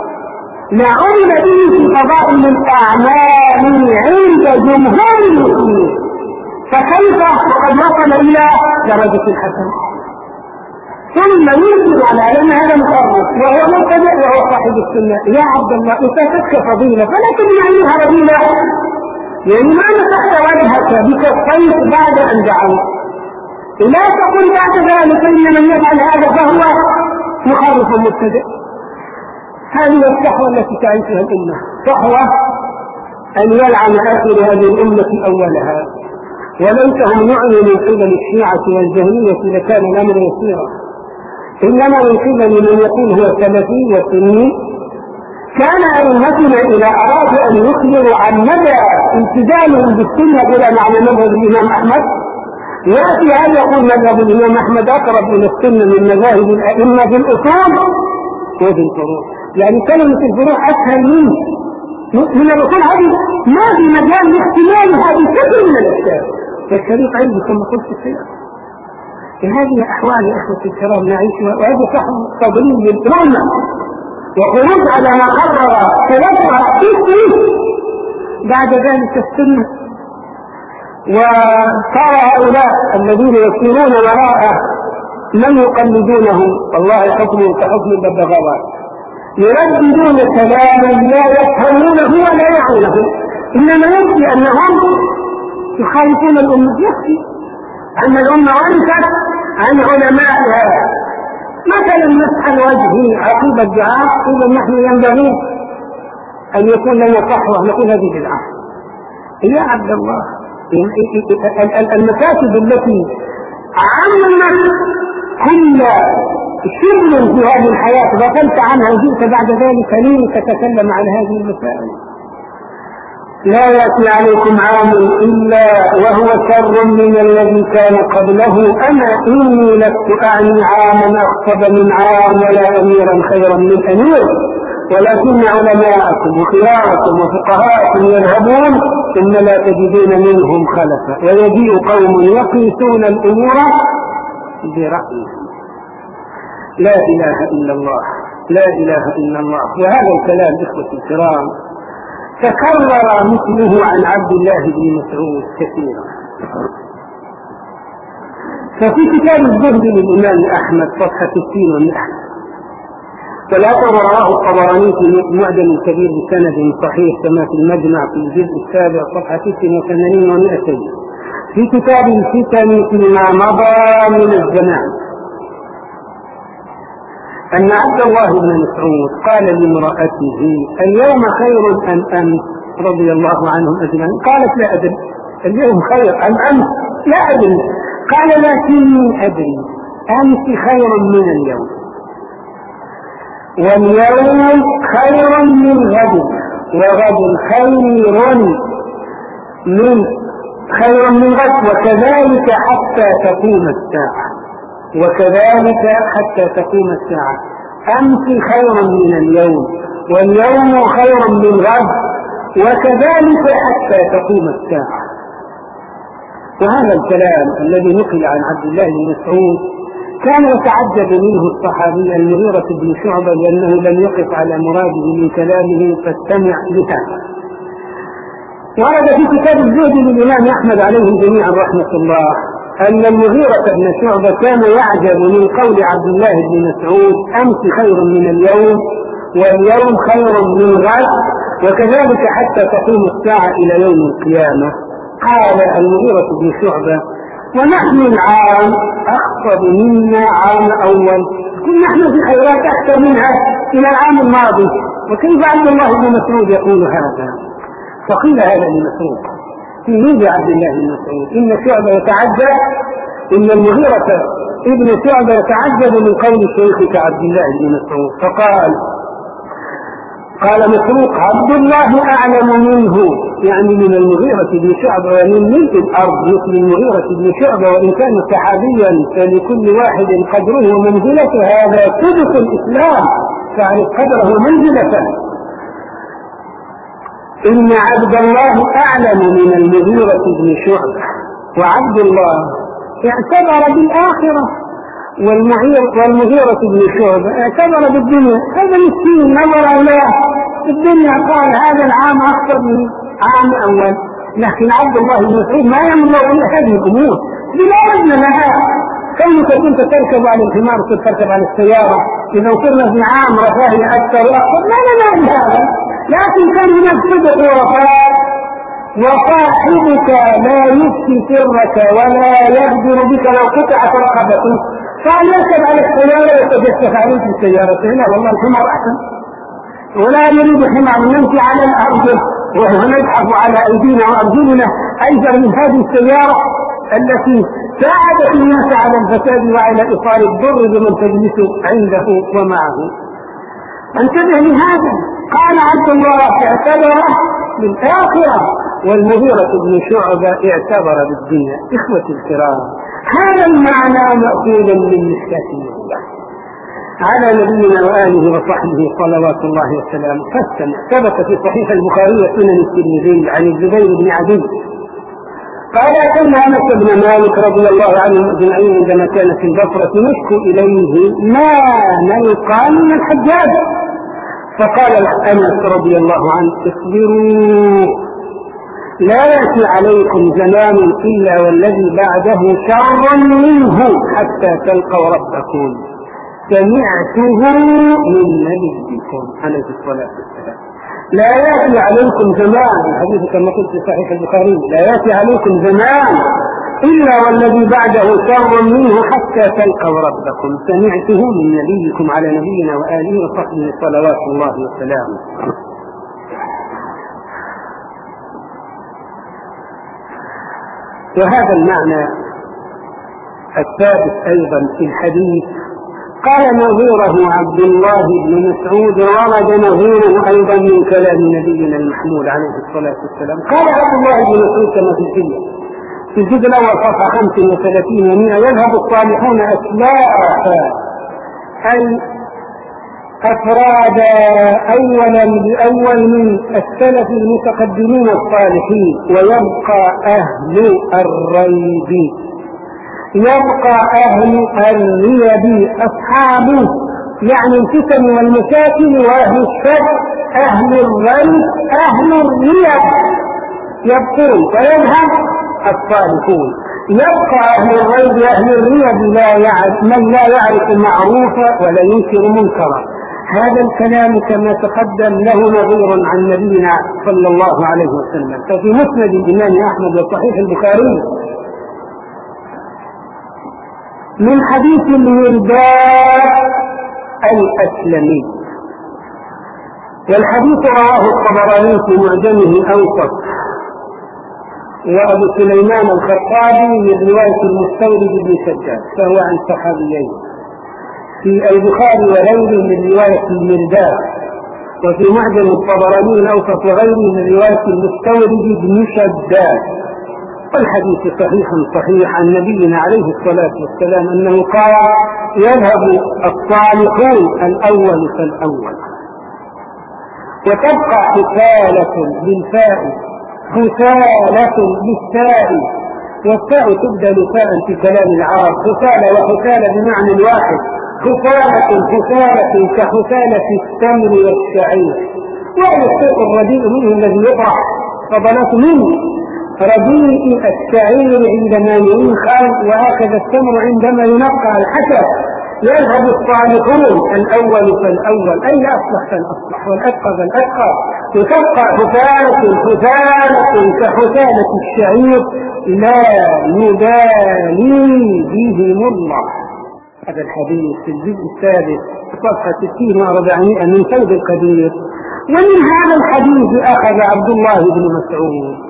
لعمل به في فضائل الأعمال عند جمهور المسلمين فكيف وقد وصل إلى درجة الحسن. ثم ينكر على أن هذا مقرر وهو مبتدع وهو صاحب السنة. يا عبد الله أتتك فضيلة فلا تبني عليها رذيلة يعني ما مسحت وجهك بكفيك بعد أن دعوت لا تقل بعد ذلك إن من يفعل هذا فهو مخالف مبتدع. هذه الصحوة التي تعيشها الأمة صحوة أن يلعن آخر هذه الأمة أولها وليسهم يعنى من قبل الشيعة والجهمية لكان الأمر يسيرا إنما من قبل من يقول هو سلفي وسني. كان أئمتنا إذا أرادوا أن يخبروا عن مدى امتدالهم بالسنة إلى معنى مذهب الإمام أحمد يأتي هل يقول مذهب الإمام أحمد أقرب إلى السنة من مذاهب الأئمة في الأصول وفي الفروع. يعني كلمة الفروع أسهل منه من الأصول. هذه ما في مجال لاحتمال هذه كثير من الأشياء. فالشريط عندي كما قلت الشيء في هذه الأحوال يا إخوة الكرام نعيشها، وهذا صح تضليل للأمة وخروج على ما قرر تلقى فيه بعد ذلك السنة. وصار هؤلاء الذين يسيرون وراءه من يقلدونهم والله حكمهم كحكم الببغاوات، يرددون كلاما لا يفهمونه ولا يعونه، إنما يكفي أنهم يخالفون الأمة، يكفي أن الأمة ورثت عن علمائها مثلا مسح الوجه عقيب الدعاء، إذا نحن ينبغي أن يكون لنا صحوة نقول هذه بدعة. يا عبد الله المكاتب التي عمت كل شبل في هذه الحياة غفلت عنها وجئت بعد ذلك لي تتكلم عن هذه المسائل. لا يأتي عليكم عام إلا وهو شر من الذي كان قبله، أنا إني لست أعني عاما أخطب من عام ولا أميرا خيرا من أمير، ولكن علماءكم وخياركم وفقهاءكم يذهبون ثم لا تجدون منهم خلفا، ويجيء قوم يقيسون الأمور برأيهم. لا إله إلا الله، لا إله إلا الله. وهذا الكلام إخوة الكرام تكرر مثله عن عبد الله بن مسعود كثيرا. ففي كتاب الزهد للإمام أحمد صفحة ستين ومئة، ثلاثة رواه الطبراني في معجم الكبير بسند صحيح كما في المجمع في الجزء السابع صفحة ست وثمانين ومئتين، في كتاب الفتن فيما مضى من الزمان، أن عبد الله بن مسعود قال لامرأته اليوم خير أم أمس رضي الله عنهم أجمعين؟ قالت لا أدري اليوم خير أم أمس لا أدري، قال لكني أدري أمس خير من اليوم، واليوم خير من غد، وغد خير من خير من غد، وكذلك حتى تقوم الساعة، وكذلك حتى تقوم الساعة. أمس خير من اليوم، واليوم خير من غد، وكذلك حتى تقوم الساعة. وهذا الكلام الذي نقل عن عبد الله بن مسعود كان يتعجب منه الصحابي المغيرة بن شعبة لأنه لم يقف على مراده من كلامه فاستمع لهذا. ورد في كتاب الزهد للإمام أحمد عليه جميعا رحمة الله أن المغيرة بن شعبة كان يعجب من قول عبد الله بن مسعود أمس خير من اليوم، واليوم خير من غد، وكذلك حتى تقوم الساعة إلى يوم القيامة. قال المغيرة بن شعبة ونحن العام أخطب منا عام أول، كنا نحن في خيرات أكثر منها إلى العام الماضي، وكيف عبد الله بن مسعود يقول هذا؟ فقيل هذا لمسعود في ميزة عبد الله بن مسعود إن شعبة يتعجب، إن المغيرة ابن شعبة يتعجب من قول شيخك عبد الله بن مسعود، فقال قال مسروق عبد الله أعلم منه، يعني من المغيرة بن شعبة ومن ملك الأرض مثل المغيرة بن شعبة، وإن كان صحابيا فلكل واحد قدره ومنزلته، هذا سدس الإسلام فاعرف قدره ومنزلته. إن عبد الله أعلم من المغيرة بن شعبة، وعبد الله اعتبر بالآخرة، والمغيرة بن شعبة اعتبر بالدنيا. هذا مسكين نظر إلى الدنيا قال هذا العام أكثر من عام أول، لكن عبد الله بن مسعود ما يملأ إلا هذه الأمور بلا وزن لها. كونك كنت تركب على الحمار وتركب على السيارة، إذا وصلنا في عام رفاهية أكثر وأكثر ما لنا هذا، لكن كان هناك صدق ورفاه، وصاحبك لا يفتي سرك ولا يغدر بك لو قطعت رقبته، قال يركب على السيارة وتجسس عليه في السيارة. لا والله الحمار أحسن، ولا نريد حمار نمشي على الأرض ونزحف على أيدينا وأرجلنا أيسر من هذه السيارة التي ساعدت الناس على الفساد وعلى إيصال الضر بمن تجلس عنده ومعه. انتبه لهذا. قال عبد الله اعتبر بالآخرة، والمغيرة بن شعبة اعتبر بالدنيا. إخوة الكرام، هذا المعنى مأخوذ من مشكاة الله على نبينا وآله وصحبه صلوات الله وسلامه. فاستمع. ثبت في صحيح البخاري وسنن الترمذي عن الزبير بن عدي قال كان أنس بن مالك رضي الله عنه أجمعين عندما كان في البصرة نشكو إليه ما نلقى من الحجاج، فقال أنس رضي الله عنه اصبروا لا يأتي عليكم زمان إلا والذي بعده شر منه حتى تلقوا ربكم سمعته من نبيكم عليه الصلاة والسلام. لا يأتي عليكم زمان، الحديث كما قلت في صحيح البخاري، لا يأتي عليكم زمان إلا والذي بعده شر منه حتى تلقوا ربكم سمعته من نبيكم على نبينا وآله وصحبه صلوات الله وسلامه. وهذا المعنى الثابت أيضا في الحديث قال نظيره عبد الله بن مسعود، ورد نظيره أيضا من كلام نبينا المحمود عليه الصلاة والسلام. قال عبد الله بن مسعود كما في الجزء في الجزء الأول صفحة خمس وثلاثين ومئة: يذهب الصالحون أسلاحا أي أفرادا أولا بأول من السلف المتقدمين الصالحين، ويبقى أهل الريب يبقى أهل الريب أصحابه يعني الفتن والمشاكل، وأهل الشر أهل الريب أهل الريب يبقون ويذهب الصالحون. يبقى أهل الريب أهل الريب لا يعرف من لا يعرف معروفا ولا ينكر منكرا. هذا الكلام كما تقدم له نظير عن نبينا صلى الله عليه وسلم. ففي مسند الإمام أحمد وصحيح البخاري من حديث الورداء الأسلمي، والحديث رواه الطبراني في معجمه الأوسط، وأبو سليمان الخطابي من رواية المستورد بن شداد، فهو عن صحابيين في البخاري وغيره من رواية المرداء، وفي معجم الطبراني الأوسط وغيره من رواية المستورد بن شداد. والحديث صحيح صحيح عن نبينا عليه الصلاة والسلام أنه قال يذهب الصالحون الأول فالأول، وتبقى حثالة بالفاء حثالة بالتاء، والتاء تبدل فاء في كلام العرب، حثالة وحثالة بمعنى واحد، حثالة حثالة كحثالة التمر والشعير، وهو الشيء الرديء منه الذي يطرح فضلات منه رديء الشعير عندما ينخل، وهكذا التمر عندما ينقى الحسب. يذهب الصالحون الأول فالأول أي الأصلح فالأصلح والأتقى فالأتقى، وتبقى حثالة حثالة كحثالة الشعير لا يبالي بهم الله. هذا الحديث في الجزء الثالث صفحة ستين وأربعمائة من فيض القدير. ومن هذا الحديث أخذ عبد الله بن مسعود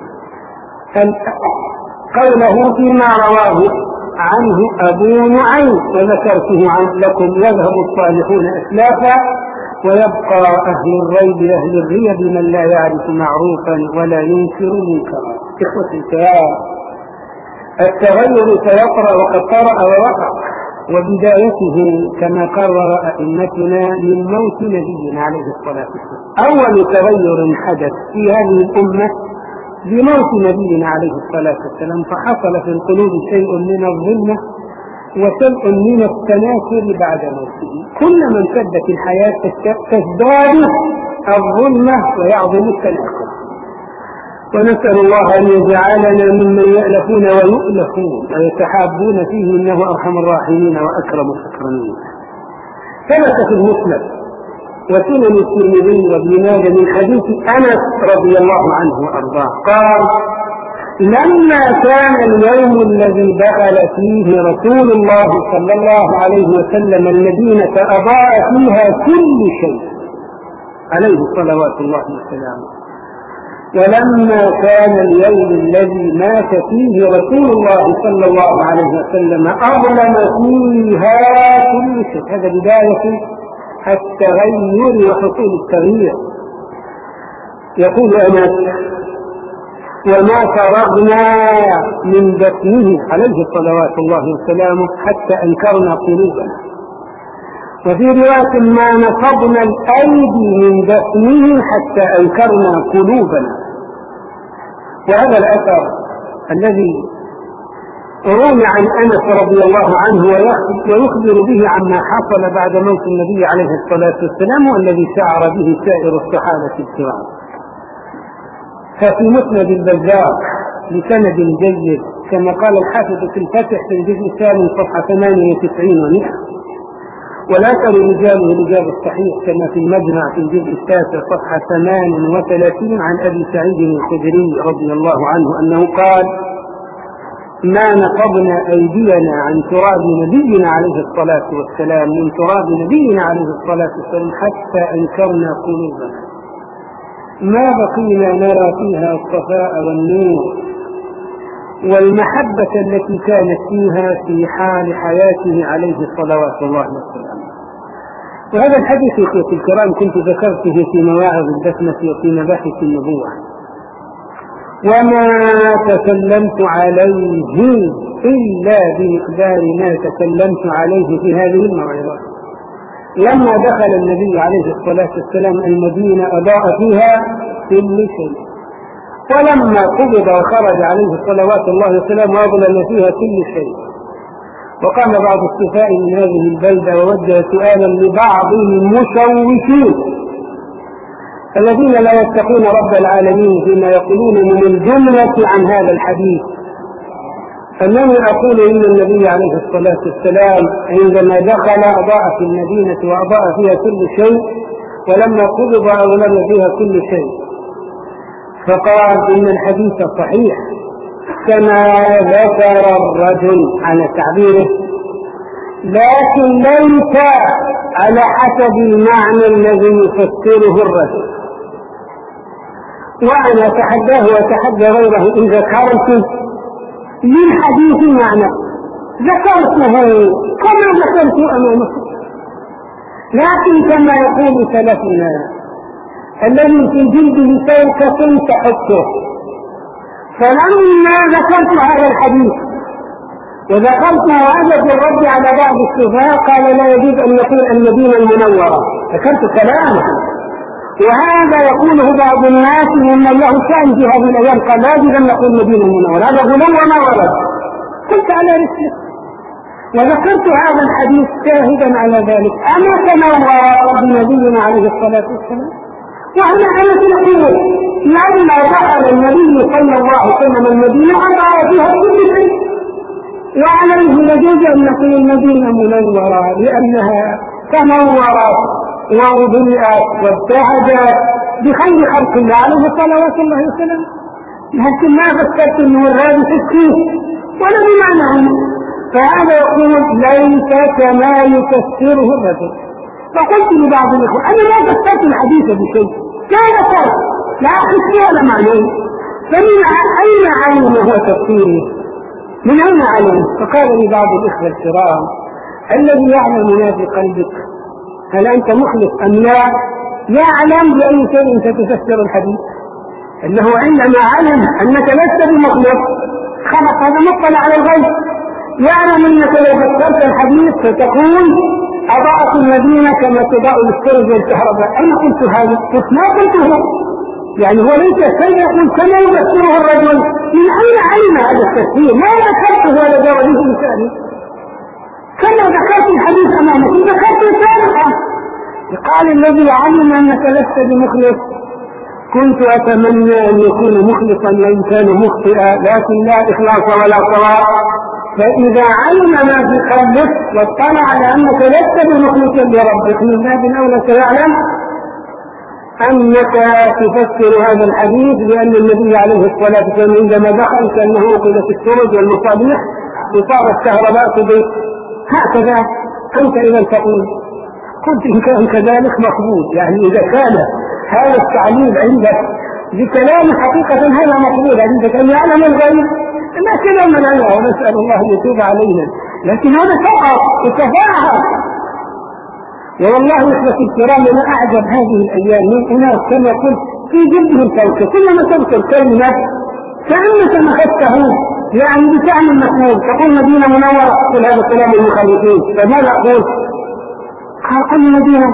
قوله فيما رواه عنه أبو نعيم وذكرته عن لكم: يذهب الصالحون أسلافا ويبقى أهل الريب أهل الريب من لا يعرف معروفا ولا ينكر منكرا. إخوة الكرام، التغير سيطرأ وقد طرأ ووقع، وبدايته كما قرر أئمتنا من موت نبينا عليه الصلاة والسلام. أول تغير حدث في هذه الأمة بموت نبينا عليه الصلاة والسلام، فحصل في القلوب شيء من الظلمة وشيء من التناكر بعد موته. كلما امتدت الحياة تزداد الظلمة ويعظم التناكر، ونسأل الله أن يجعلنا ممن يألفون ويؤلفون ويتحابون فيه، إنه أرحم الراحمين وأكرم الأكرمين. ثبت في المسند وسنن الترمذي وابن ماجه من حديث أنس رضي الله عنه وأرضاه قال: لما كان اليوم الذي دخل فيه رسول الله صلى الله عليه وسلم المدينة أضاء فيها كل شيء عليه صلوات الله وسلامه، ولما كان اليوم الذي مات فيه رسول الله صلى الله عليه وسلم أظلم فيها كل شيء. هذا بداية التغير وحصول التغيير. يقول أنس: وما فرغنا من دفنه عليه صلوات الله وسلامه حتى أنكرنا قلوبنا، وفي رواية: ما نفضنا الأيدي من دفنه حتى أنكرنا قلوبنا. وهذا الأثر الذي روي عن أنس رضي الله عنه ويخبر به عما حصل بعد موت النبي عليه الصلاة والسلام والذي شعر به سائر الصحابة الكرام. ففي مسند البزار بسند جيد كما قال الحافظ في الفتح في الجزء الثاني صفحة ثمانية وتسعين ومئة، والأثر رجاله رجال الصحيح كما في المجمع في الجزء التاسع صفحة ثمان وثلاثين عن أبي سعيد الخدري رضي الله عنه أنه قال: ما نقضنا أيدينا عن تراب نبينا عليه الصلاة والسلام من تراب نبينا عليه الصلاة والسلام حتى أنكرنا قلوبنا، ما بقينا نرى فيها الصفاء والنور والمحبة التي كانت فيها في حال حياته عليه صلوات الله وسلامه. وهذا الحديث في الكرام كنت ذكرته في مواعظ الدفنة وفي مباحث النبوة، وما تكلمت عليه إلا بمقدار ما تكلمت عليه في هذه الموعظة. لما دخل النبي عليه الصلاة والسلام المدينة أضاء فيها كل شيء، ولما قبض وخرج عليه الصلوات الله وسلامه أظلم فيها كل شيء. وقام بعض السفهاء من هذه البلدة ووجه سؤالا لبعض المشوشين الذين لا يتقون رب العالمين فيما يقولون من الجملة عن هذا الحديث، أنني أقول إن النبي عليه الصلاة والسلام عندما دخل أضاء في المدينة وأضاء فيها كل شيء، ولما قبض أظلم فيها كل شيء. فقال إن الحديث صحيح كما ذكر الرجل على تعبيره، لكن ليس على حسب المعنى الذي يفسره الرجل. وأنا أتحداه وأتحدى غيره إن ذكرت للحديث معنى ذكرته كما ذكرت أمامكم، لكن كما يقول سلفنا الذي في جلده سوكة تحته. فلما ذكرت هذا الحديث وذكرت هذا في الرد على بعض السفهاء قال لا يجوز أن يقول المدينة المنورة، ذكرت كلامه، وهذا يقوله بعض الناس ممن له شأن في هذه الأيام، قال لا يجوز أن يقول المدينة المنورة، هذا غلو وما ورد. قلت على رسلك وذكرت هذا الحديث شاهدا على ذلك. أما تنور بنبينا عليه الصلاة والسلام، وهنا أنا تقول لما دخل النبي صلى الله عليه وسلم المدينة أضاء فيها كل شيء، وعليه يجوز أن نقول المدينة منورة لأنها تنورت وأضيئت وابتعدت بخير خلق الله عليه صلوات الله وسلم. لكن ما فكرت أنه الرابط السيف ولا بمعنى، فهذا يقول ليس كما يفسره الرجل. فقلت لبعض الإخوة أنا ما فسرت الحديث بشيء، لا ذكرت لا أخذت ولا معنى، فمن أين علم هو تفسيره؟ من أين علم؟ فقال لي بعض الإخوة الكرام الذي يعلم ما في قلبك هل أنت مخلص أم لا يعلم بأي شيء ستفسر الحديث. أنه عندما علم أنك لست بمخلص خلق هذا مطلع على الغيب، يعلم أنك لو فسرت الحديث فتقول أضاءت المدينة كما تضاء السرج والكهرباء. أنا قلت هذا؟ قلت ما قلته، يعني هو ليس شيء يقول كما يفسره الرجل. من أين علم هذا التفسير؟ ما ذكرته ولا جرى به لساني، كما ذكرت الحديث أمامك ذكرت سابقا. قال الذي علم أنك لست بمخلص كنت أتمنى أن يكون مخلصا وإن كان مخطئا، لكن لا إخلاص ولا صواب. فإذا علم ما في قلبك واطلع على أنك لست بمخلص لربك من باب أولى سيعلم أنك تفسر هذا الحديث بأن النبي عليه الصلاة والسلام عندما دخل كأنه أوقدت السرج والمصابيح وصارت كهرباء تضيء هكذا. أنت إذا تقول قلت إن كان كذلك مقبول، يعني إذا كان هذا التعليل عندك بكلام حقيقة هذا مقبول عندك أن يعلم الغيب، لكن من الله ونسأل الله أن يتوب علينا، لكن هذا فقط وكفاها. والله إخوتي الكرام أنا أعجب هذه الأيام من أناس كما قلت في جلدهم كوكة، كلما تذكر كلمة كأنك مخته يعني بشأن المحمود، تقول مدينة منورة تقول هذا كلام المخالفين. فماذا أقول؟ قال المدينة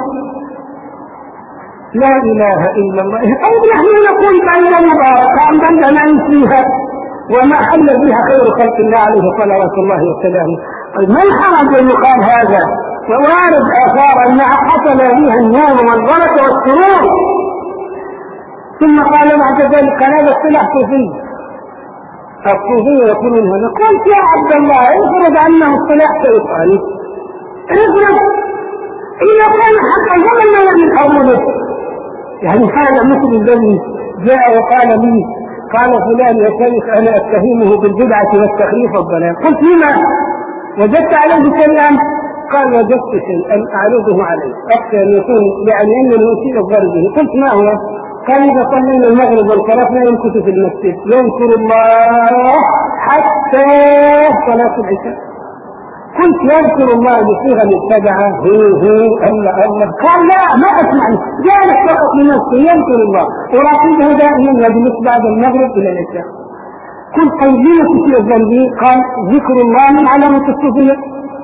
لا إله إلا الله. طيب نحن نقول بلدة مباركة أم بلدة نعيش فيها، وما حل بها خير خلق الله عليه صلوات الله وسلامه. ما الحرج أن يقال هذا؟ ووارد آثار أنها حصل بها النور والبركة والسرور. ثم قال بعد ذلك هذا اصطلاح صوفي، الصوفية يقولون هذا. قلت يا عبد الله افرض أنه اصطلاح شيطاني، افرض إذا كان حقا فمن لا يعمل حوله. يعني هذا مثل الذي جاء وقال لي قال فلان يا شيخ أنا أتهمه بالبدعة والتخريف والضلال. قلت لما وجدت عليه شيئا؟ قال وجدت شيئا أعرضه عليه أخشى أن يكون يعني أنه يسيء الضرب به. قلت ما هو؟ قال إذا صلينا المغرب والصلاة لا يمكث في المسجد يذكر الله حتى صلاة العشاء. قلت يذكر الله بصيغة مبتدعة هو هو الله الله. قال لا ما أسمعني، جالس فقط لنفسه يذكر الله وراقبه دائما يجلس بعد المغرب إلى العشاء. قلت طيب ليه تسيء الذنب؟ قال ذكر الله من علامة الصوفية.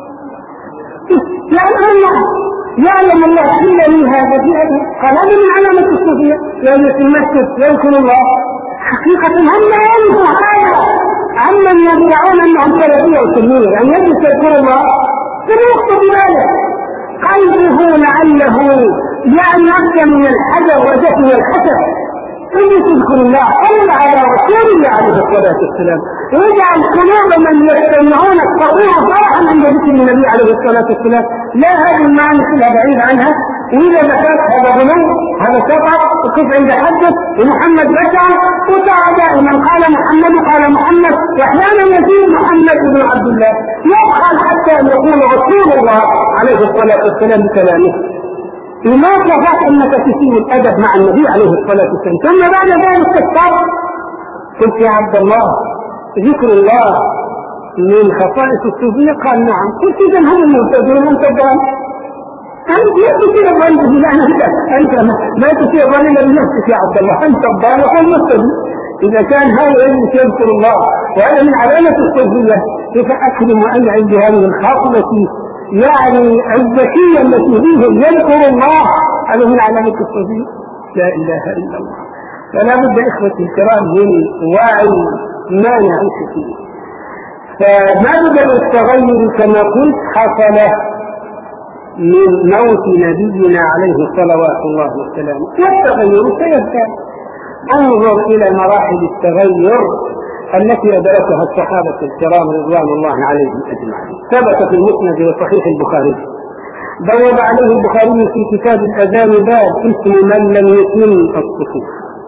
يعلم الله يعلم الله إلا من هذا في هذا. قال هذا من علامة الصوفية، يعني في المسجد يذكر الله. حقيقة هم لا يعرفوا هذا عمن يدعون أنهم سلفية وسنية، يعني يجلس يذكر الله ثم يخطب بذلك قلبه لعله يعني أكثر من الحجر وجه من الحسد. ثم تذكر الله صلى على رسول الله عليه الصلاة والسلام ويجعل قلوب من يستمعون الصغير فرحا عند ذكر النبي عليه الصلاة والسلام. لا هذه المعاني كلها بعيد عنها. وإذا ذكرت هذا غلو هذا سقط وكيف عند حدث ومحمد بشر وترى دائما قال محمد قال محمد وأحيانا يزيد محمد بن عبد الله يبخل حتى أن يقول رسول الله عليه الصلاة والسلام بكلامه. لما كفاك أنك تسيء الأدب مع النبي عليه الصلاة والسلام ثم بعد ذلك تكفر. قلت يا عبد الله ذكر الله من خصائص الصوفية؟ قال نعم. قلت إذن هم المهتدون وأنت الضال. أنت لا تسيء الظن به أنت أنت ما تسيء الظن بنفسك يا عبد الله، أنت الضال وهو المهتدي. إذا كان هذا يجلس يذكر الله وهذا من علامة الصوفية كيف أكرم وأنعم بهذه الخاصة يعني الذكية التي فيه يذكر الله؟ هذا من علامة الصوفية. لا إله إلا الله. فلا بد إخوتي الكرام من وعي ما نعيش فيه. فمبدأ التغير كما قلت حصل من موت نبينا عليه صلوات الله وسلامه، والتغير سيبقى. انظر إلى مراحل التغير التي أدركها الصحابة الكرام رضوان الله عليهم أجمعين. ثبت في المسند وصحيح البخاري، بوب عليه البخاري في كتاب الأذان باب اسم من لم يتم الصفوف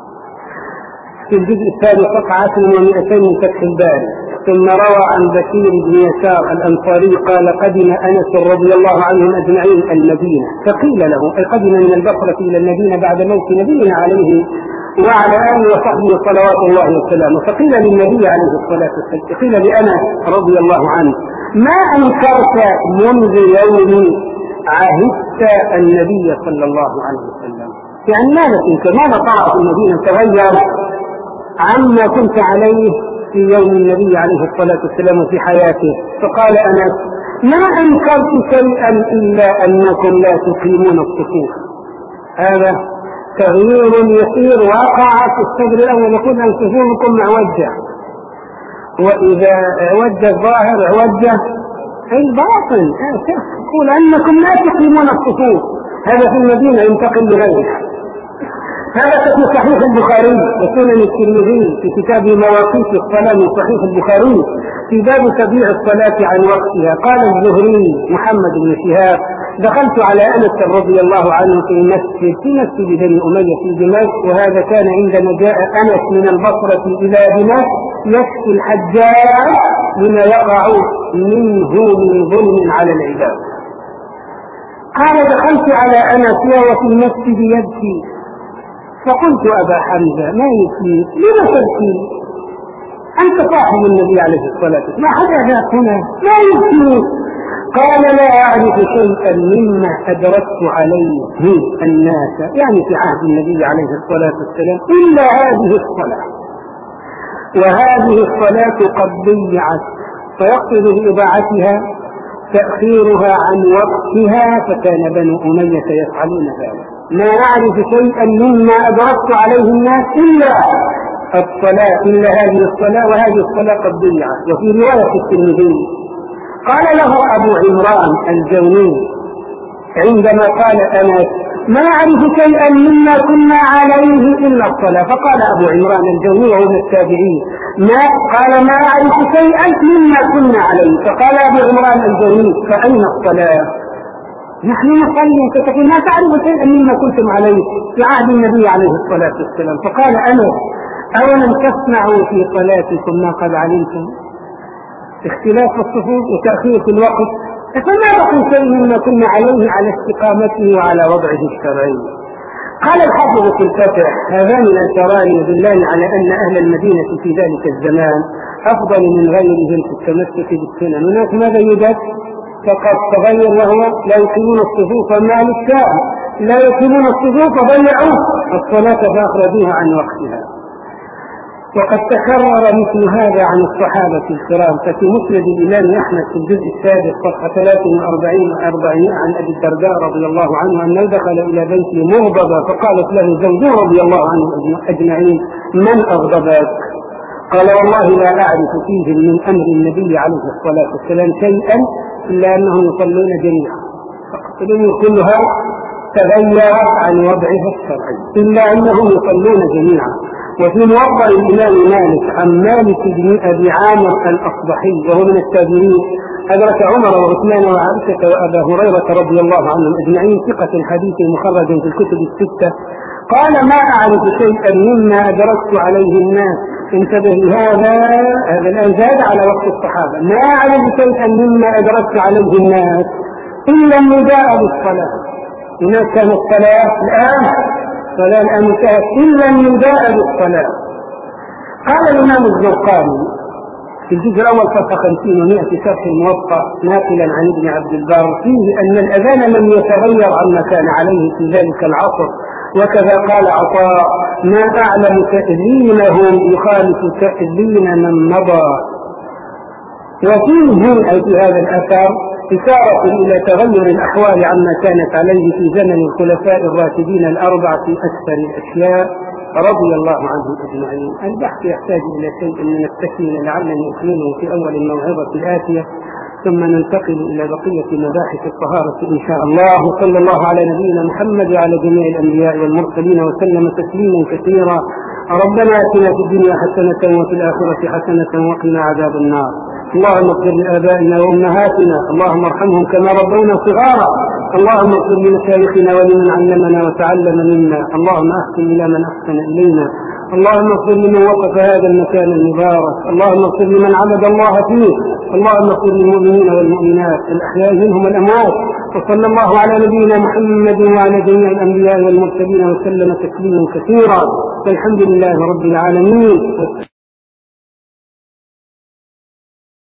في الجزء الثاني صفحة ومئتين من فتح الباري. ثم روى عن بشير بن يسار الأنصاري قال قدم أنس رضي الله عنهم أجمعين المدينة فقيل له أي قدم من البصرة إلى المدينة بعد موت نبينا عليه وعلى آله وصحبه صلوات الله وسلامه. فقيل للنبي عليه الصلاة والسلام قيل لأنس رضي الله عنه ما أنكرت منذ يوم عهدت النبي صلى الله عليه وسلم؟ يعني ماذا تنكر؟ ماذا طرأ في المدينة تغير عما كنت عليه في يوم النبي عليه الصلاة والسلام في حياته؟ فقال أنس ما أنكرت شيئا إلا أنكم لا تقيمون الصفوف. هذا تغيير يسير وقع في الصدر الأول، يقول أن صفوفكم معوجة، وإذا اعوج الظاهر اعوج الباطن، يقول أنكم لا تقيمون الصفوف. هذا في المدينة ينتقل لغيرها. هذا في صحيح البخاري وسنن الترمذي في كتاب مواقيت الصلاة من صحيح البخاري في باب تبيع الصلاة عن وقتها. قال الزهري محمد بن شهاب دخلت على أنس رضي الله عنه في مسجد في مسجد بني أمية في دمشق، وهذا كان عندما جاء أنس من البصرة إلى دمشق يشكي الحجاج لما يقع منه من ظلم على العباد. قال دخلت على أنس وهو في المسجد يبكي، فقلت أبا حمزة ما يبكيك؟ لما تبكي؟ أنت صاحب النبي عليه الصلاة والسلام، ما حدا ذاك هنا ما يبكيك؟ قال لا أعرف شيئا مما أدركت عليه الناس يعني في عهد النبي عليه الصلاة والسلام إلا هذه الصلاة، وهذه الصلاة قد ضيعت، فيقصد بإضاعتها تأخيرها عن وقتها، فكان بنو أمية يفعلون ذلك. لا أعرف شيئا مما أدركت عليه الناس إلا الصلاة إلا هذه الصلاة وهذه الصلاة قد ضيعت. وفي رواية الترمذي قال له أبو عمران الجوني عندما قال أنس ما أعرف شيئا مما كنا عليه إلا الصلاة، فقال أبو عمران الجوني وهو من التابعين ما قال ما أعرف شيئا مما كنا عليه، فقال أبو عمران الجوني فأين الصلاة؟ نحن نصلي أنت تقول ما تعرف شيئا مما كنتم عليه في عهد النبي عليه الصلاة والسلام. فقال أنس أولم تسمعوا في صلاتكم ما قد علمتم؟ اختلاف الصفوف وتأخير في الوقت، فما بقي شيء مما كنا عليه على استقامته وعلى وضعه الشرعي. قال الحافظ في الفتح هذان الأثران يدلان على أن أهل المدينة في ذلك الزمان أفضل من غيرهم في التمسك بالسنن. هناك ماذا يوجد؟ فقد تغير وهو لا يقيمون الصفوف مع الشام، لا يقيمون الصفوف ضيعوا الصلاة فأخرجوها عن وقتها. وقد تكرر مثل هذا عن الصحابة الكرام، ففي مسند الإمام أحمد في الجزء السادس صفحة ثلاث وأربعين وأربعمائة عن أبي الدرداء رضي الله عنه أنه دخل إلى بيته مغضبا فقالت له زوجه رضي الله عنه أجمعين من أغضبك؟ قال والله لا أعرف فيه من أمر النبي عليه الصلاة والسلام شيئا إلا أنهم يصلون جميعا، فقتلوا كلها تغيرت عن وضعها الشرعي إلا أنهم يصلون جميعا. وفي موضع الإمام مالك عن مالك بن أبي عامر الأصبحي وهو من التابعين أدرك عمر وعثمان وعائشة وأبا هريرة رضي الله عنهم أجمعين ثقة الحديث مخرج في الكتب الستة قال ما أعرف شيئا مما أدركت عليه الناس. انتبه هذا هذا الآن زاد على وقت الصحابة. ما أعرف شيئا مما أدركت عليه الناس إلا النداء بالصلاة. هناك كانت الصلاة الآن فلا الآن انتهت إلا النداء بالصلاة. قال الإمام الزرقاني في الجزء الأول صفحة خمسين ومئة في شرح الموطأ ناقلا عن ابن عبد البر فيه أن الأذان لم يتغير عما كان عليه في ذلك العصر. وكذا قال عطاء ما أعلم تأذينهم يخالف تأذين من مضى. وفيه أي في هذا الأثر إشارة إلى تغير الأحوال عما كانت عليه في زمن الخلفاء الراشدين الأربعة في أكثر الأشياء رضي الله عنهم أجمعين. البحث يحتاج إلى شيء من التكميل لعلني أكمله في أول الموعظة الآتية ثم ننتقل إلى بقية مباحث الطهارة إن شاء الله. وصلى الله على نبينا محمد وعلى جميع الأنبياء والمرسلين وسلم تسليما كثيرا. ربنا آتنا في الدنيا حسنة وفي الآخرة حسنة وقنا عذاب النار. اللهم اغفر لآبائنا وأمهاتنا، اللهم ارحمهم كما ربونا صغارا. اللهم اغفر لمشايخنا ولمن علمنا وتعلم منا. اللهم أحسن إلى من أحسن إلينا. اللهم اغفر لمن وقف هذا المكان المبارك. اللهم اغفر لمن عبد الله فيه. اللهم اغفر للمؤمنين والمؤمنات الأحياء منهم والأموات. وصلى الله على نبينا محمد وعلى جميع الأنبياء والمرسلين وسلم تسليما كثيرا. والحمد لله رب العالمين.